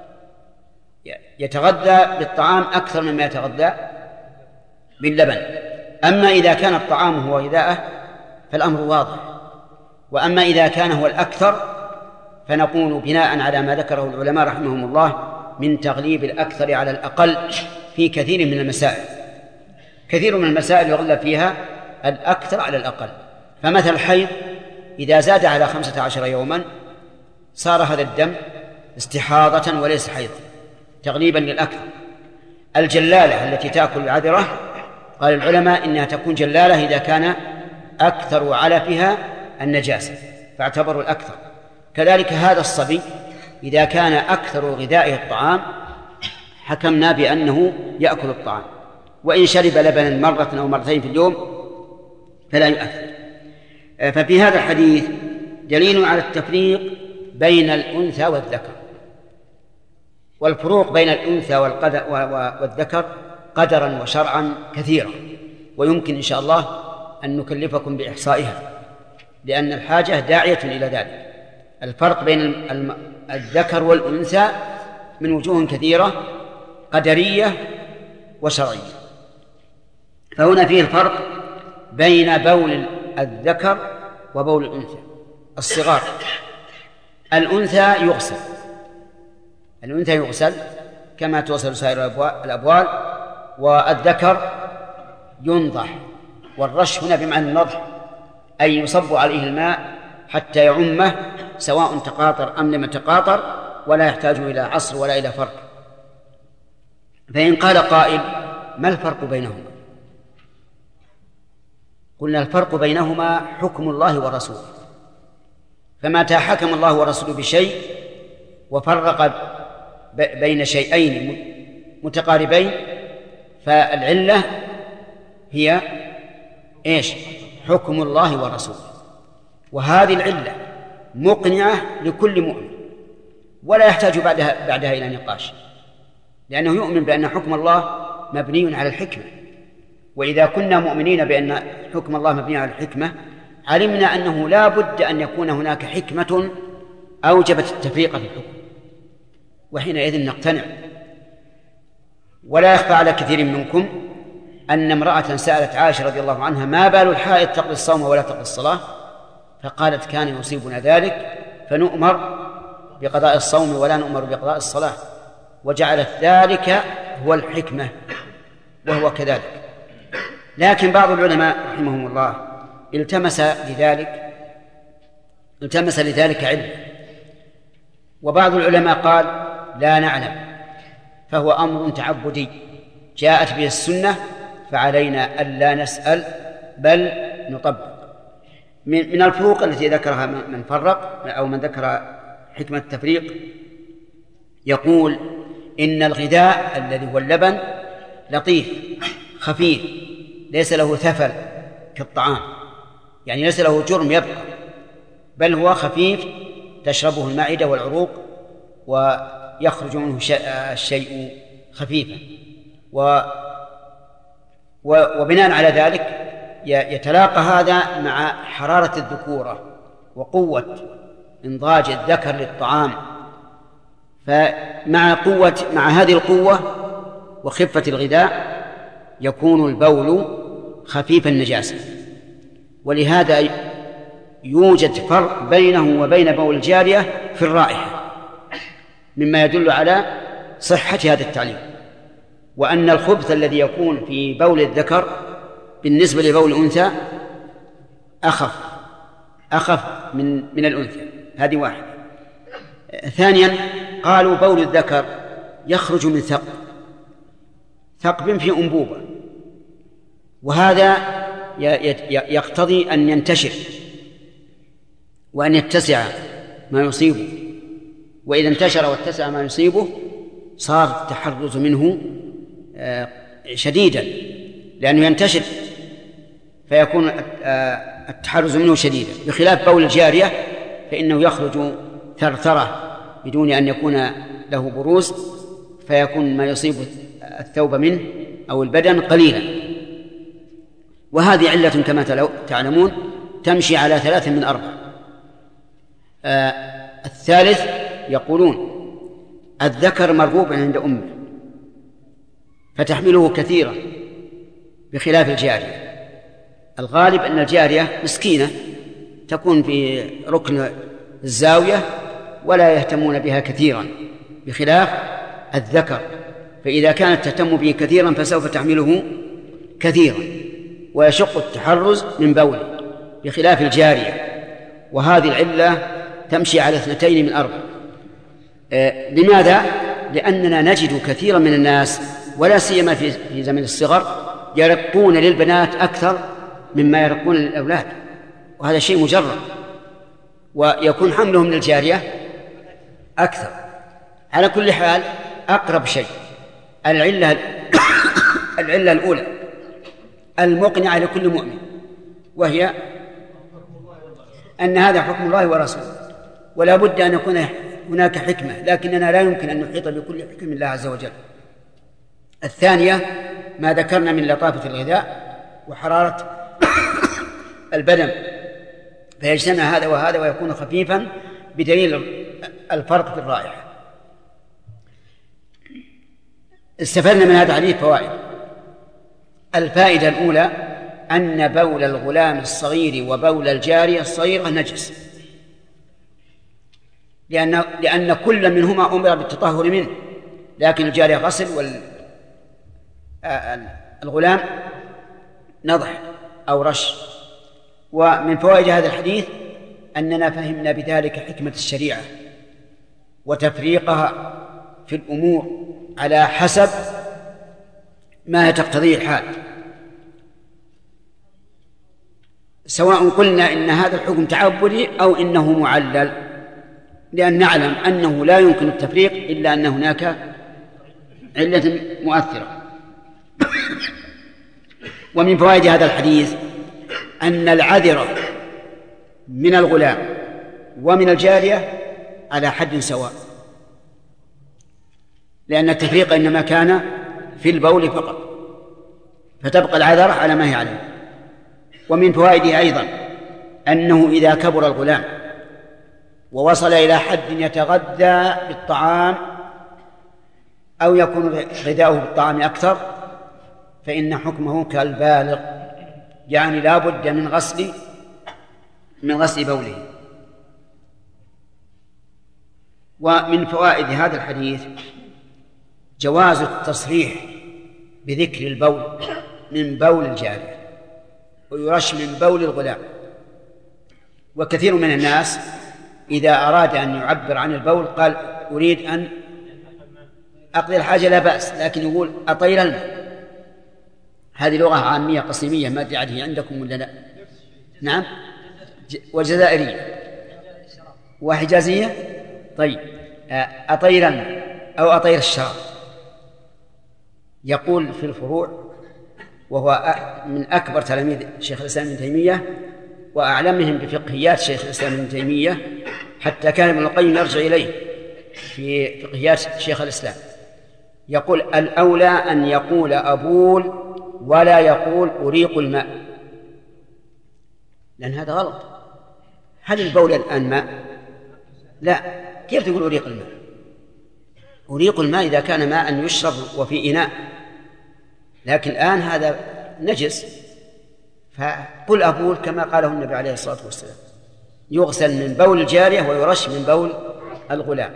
يتغذى بالطعام أكثر مما يتغذى باللبن. أما إذا كان الطعام هو غذاءه فالأمر واضح، وأما إذا كان هو الأكثر فنقول بناء على ما ذكره العلماء رحمهم الله من تغليب الأكثر على الأقل في كثير من المسائل. كثير من المسائل يغلب فيها الأكثر على الأقل، فمثل الحيض إذا زاد على 15 يوما صار هذا الدم استحاضة وليس حيضا، تغليبا للأكثر. الجلالة التي تأكل العذرة قال العلماء إنها تكون جلالة إذا كان أكثر علفها النجاسة فاعتبروا الأكثر. كذلك هذا الصبي إذا كان أكثر غذائه الطعام حكمنا بأنه يأكل الطعام، وإن شرب لبنا مرة أو مرتين في اليوم فلا يؤثر. ففي هذا الحديث دليل على التفريق بين الأنثى والذكر، والفروق بين الأنثى والذكر قدرا وشرعا كثيرا، ويمكن إن شاء الله أن نكلفكم بإحصائها لأن الحاجة داعية إلى ذلك. الفرق بين الذكر والأنثى من وجوه كثيرة قدرية وشرعية. فهنا فيه الفرق بين بول الذكر وبول الأنثى الصغار. الأنثى يغسل كما تغسل سائر الأبوال، والذكر ينضح، والرش هنا بمعنى النضح، أي يصب عليه الماء حتى يعمه سواء تقاطر أم لم يتقاطر، ولا يحتاج إلى عصر ولا إلى فرق. فإن قال قائل: ما الفرق بينهما؟ قلنا الفرق بينهما حكم الله ورسوله، فمتى حكم الله ورسوله بشيء وفرق بين شيئين متقاربين فالعلة هي إيش؟ حكم الله ورسوله، وهذه العلة مقنعة لكل مؤمن ولا يحتاج بعدها إلى نقاش، لأنه يؤمن بأن حكم الله مبني على الحكمة. وإذا كنا مؤمنين بأن حكم الله مبني على الحكمة علمنا أنه لا بد أن يكون هناك حكمة أوجبت التفريق في الحكم، وحينئذ نقتنع. ولا يخفى على كثير منكم أن امرأة سألت عائشة رضي الله عنها: ما بال الحائض تقضي الصوم ولا تقضي الصلاة؟ فقالت كان يصيبنا ذلك فنؤمر بقضاء الصوم ولا نؤمر بقضاء الصلاة، وجعلت ذلك هو الحكمة وهو كذلك. لكن بعض العلماء رحمهم الله التمس لذلك علم، وبعض العلماء قال لا نعلم، فهو أمر تعبدي جاءت به السنة، فعلينا ألا نسأل بل نطبق. من الفروق التي ذكرها من فرق أو من ذكر حكمة التفريق، يقول إن الغذاء الذي هو اللبن لطيف خفيف ليس له ثفل كالطعام، يعني ليس له جرم يبقى، بل هو خفيف تشربه المعدة والعروق ويخرج منه الشيء خفيفا، وبناء على ذلك يتلاقى هذا مع حرارة الذكورة وقوة إنضاج الذكر للطعام، مع هذه القوة وخفة الغذاء يكون البول خفيف النجاسة. ولهذا يوجد فرق بينه وبين بول الجارية في الرائحة، مما يدل على صحة هذا التعليم، وأن الخبث الذي يكون في بول الذكر بالنسبة لبول الأنثى أخف من الأنثى. هذه واحدة. ثانيا قالوا بول الذكر يخرج من ثقب في أنبوبة، وهذا يقتضي أن ينتشر وأن يتسع ما يصيبه، وإذا انتشر واتسع ما يصيبه صار التحرز منه شديدا، لأنه ينتشر فيكون التحرز منه شديدا، بخلاف بول الجارية فإنه يخرج ثرثرة بدون أن يكون له بروز، فيكون ما يصيب الثوب منه أو البدن قليلا. وهذه علة كما تعلمون تمشي على 3 من 4. الثالث يقولون الذكر مرغوب عند أمه فتحمله كثيرا بخلاف الجارية. الغالب أن الجارية مسكينة تكون في ركن الزاوية ولا يهتمون بها كثيرا، بخلاف الذكر فإذا كانت تهتم به كثيرا فسوف تحمله كثيرا ويشق التحرز من بوله بخلاف الجارية. وهذه العلة تمشي على 2 من 4. لماذا؟ لأننا نجد كثيرا من الناس ولا سيما في زمن الصغر يرقون للبنات أكثر مما يرقون للأولاد، وهذا شيء مجرد، ويكون حملهم للجارية أكثر. على كل حال أقرب شيء العلة الأولى المقنعة لكل مؤمن، وهي أن هذا حكم الله ورسوله ولا بد أن يكون هناك حكمة، لكننا لا يمكن أن نحيط بكل حكم الله عز وجل. الثانية ما ذكرنا من لطافة الغذاء وحرارة البدن، فيجتمع هذا وهذا ويكون خفيفا بدليل الفرق في الرائحة. استفدنا من هذا الحديث فوائد. الفائدة الأولى أن بول الغلام الصغير وبول الجارية الصغيرة نجس، لأن كل منهما أمر بالتطهر منه، لكن الجارية غسل والغلام نضح أو رش. ومن فوائد هذا الحديث أننا فهمنا بذلك حكمة الشريعة وتفريقها في الأمور على حسب ما تقتضيه الحال، سواء قلنا إن هذا الحكم تعبدي أو إنه معلل، لأن نعلم أنه لا يمكن التفريق إلا أن هناك علة مؤثرة. ومن فوائد هذا الحديث أن العذرة من الغلام ومن الجارية على حد سواء، لأن التفريق إنما كان في البول فقط، فتبقى العذرة على ما هي عليه. ومن فوائده أيضا أنه إذا كبر الغلام ووصل إلى حد يتغذى بالطعام أو يكون غذاؤه بالطعام أكثر فإن حكمه كالبالغ، يعني لا بد من غسل من غسل بوله. ومن فوائد هذا الحديث جواز التصريح بذكر البول من بول الجارية ويرش من بول الغلام. وكثير من الناس إذا أراد أن يعبر عن البول قال أريد أن أقضي الحاجة لا بأس، لكن يقول أطير الماء. هذه لغة عامية قصيمية ما أدري عنها عندكم ولا لا. نعم، وجزائرية وحجازية. طيب، أطير الماء أو أطير الشراب. يقول في الفروع، وهو من أكبر تلاميذ شيخ الإسلام ابن تيمية وأعلمهم بفقهيات شيخ الإسلام ابن تيمية، حتى كان ابن القيم يرجع إليه في فقهيات شيخ الإسلام. يقول الأولى أن يقول أبول ولا يقول أريق الماء، لأن هذا غلط. هل البول الآن ماء؟ لا، كيف تقول أريق الماء؟ أريق الماء إذا كان ماء يشرب وفي إناء، لكن الآن هذا نجس، فقل أبول كما قاله النبي عليه الصلاة والسلام، يغسل من بول الجارية ويرش من بول الغلام.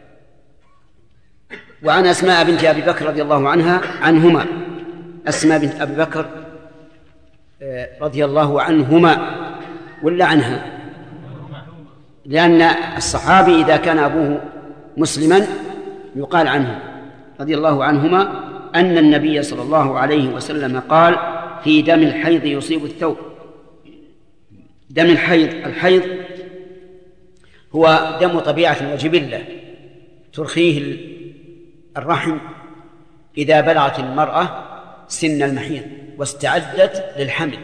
وعن أسماء بنت أبي بكر رضي الله عنهما، أسماء بنت أبي بكر رضي الله عنهما ولا عنها، لأن الصحابي إذا كان أبوه مسلما يقال عنه رضي الله عنهما أن النبي صلى الله عليه وسلم قال في دم الحيض يصيب الثوب. دم الحيض هو دم طبيعة وجبلة ترخيه الرحم إذا بلغت المرأة سن المحيض واستعدت للحمل،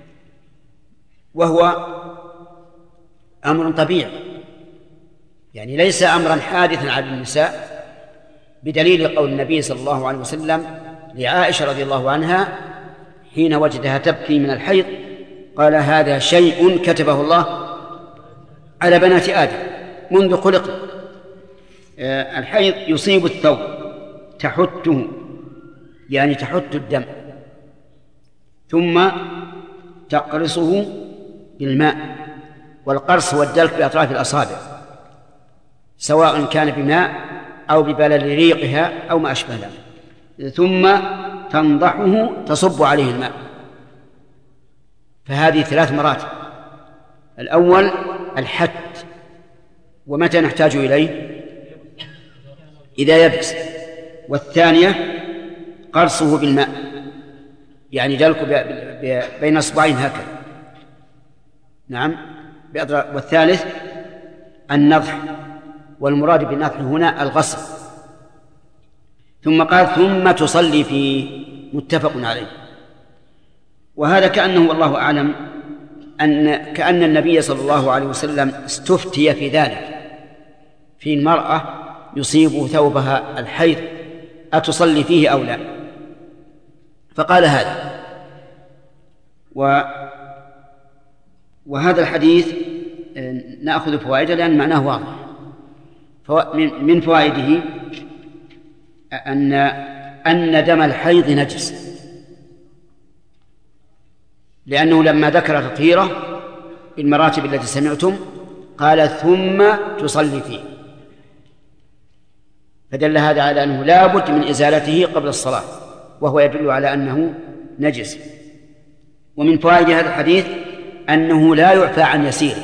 وهو أمر طبيعي، يعني ليس أمرا حادثا على النساء، بدليل قول النبي صلى الله عليه وسلم لعائشة رضي الله عنها حين وجدها تبكي من الحيض قال هذا شيء كتبه الله على بنات آدم منذ خلق. الحيض يصيب الثوب تحته، يعني تحت الدم، ثم تقرصه بالماء، والقرص هو الدلك بأطراف الأصابع سواء كان بماء أو ببلل ريقها أو ما أشبه ذلك، ثم تنضحه تصب عليه الماء. فهذه 3 مراتب. الأول الحت، ومتى نحتاج إليه؟ إذا يبس. والثانية قرصه بالماء، يعني دلك بين أصبعين هكذا، نعم. والثالث النضح، والمراد بالنضح هنا الغسل. ثم قال ثم تصلي فيه، متفق عليه. وهذا كأنه والله أعلم كأن النبي صلى الله عليه وسلم استفتي في ذلك، في المرأة يصيب ثوبها الحيض أتصلي فيه أو لا، فقال هذا. وهذا الحديث نأخذ فوائده لأن معناه واضح. من فوائده أن دم الحيض نجس، لأنه لما ذكر تطهيره بالمراتب التي سمعتم قال ثم تصلي فيه، فدل هذا على أنه لا بد من إزالته قبل الصلاة، وهو يدل على أنه نجس. ومن فوائد هذا الحديث أنه لا يعفى عن يسير،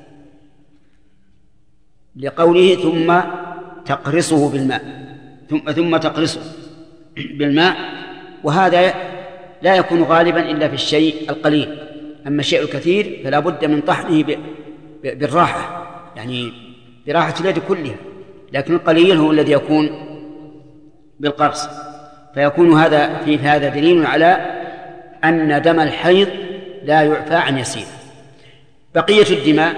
لقوله ثم تقرصه بالماء، ثم تقرصه بالماء، وهذا لا يكون غالبا إلا في الشيء القليل. أما الشيء الكثير فلا بد من طحنه بالراحة، يعني براحة اليد كلها، لكن القليل هو الذي يكون بالقرص. فيكون هذا دليل على أن دم الحيض لا يعفى عن يسير. بقية الدماء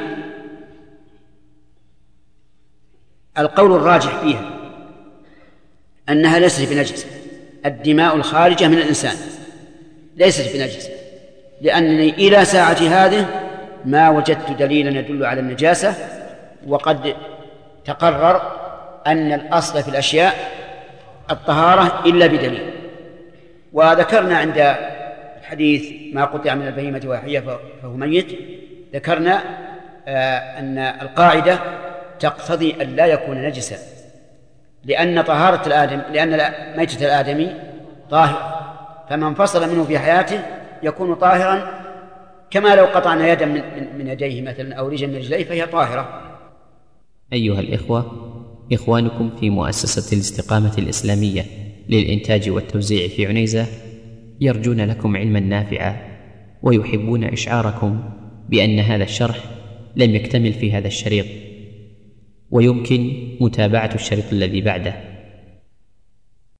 القول الراجح فيها أنها ليست بنجسة. الدماء الخارجة من الإنسان ليست بنجسة، لأنني إلى ساعة هذه ما وجدت دليلا يدل على النجاسة، وقد تقرر أن الأصل في الأشياء الطهارة إلا بدليل. وذكرنا عند الحديث ما قطع من البهيمة وهي فهو ميت، ذكرنا أن القاعدة تقتضي أن لا يكون نجسا، لأن طهارة الآدم، لأن ميتة الآدمي طاهر، فمن انفصل منه في حياته يكون طاهرا، كما لو قطعنا يدا من يديه مثلا أو رجلا من رجليه فهي طاهرة. أيها الإخوة، إخوانكم في مؤسسة الاستقامة الإسلامية للإنتاج والتوزيع في عنيزة يرجون لكم علما نافعا، ويحبون إشعاركم بأن هذا الشرح لم يكتمل في هذا الشريط، ويمكن متابعة الشريط الذي بعده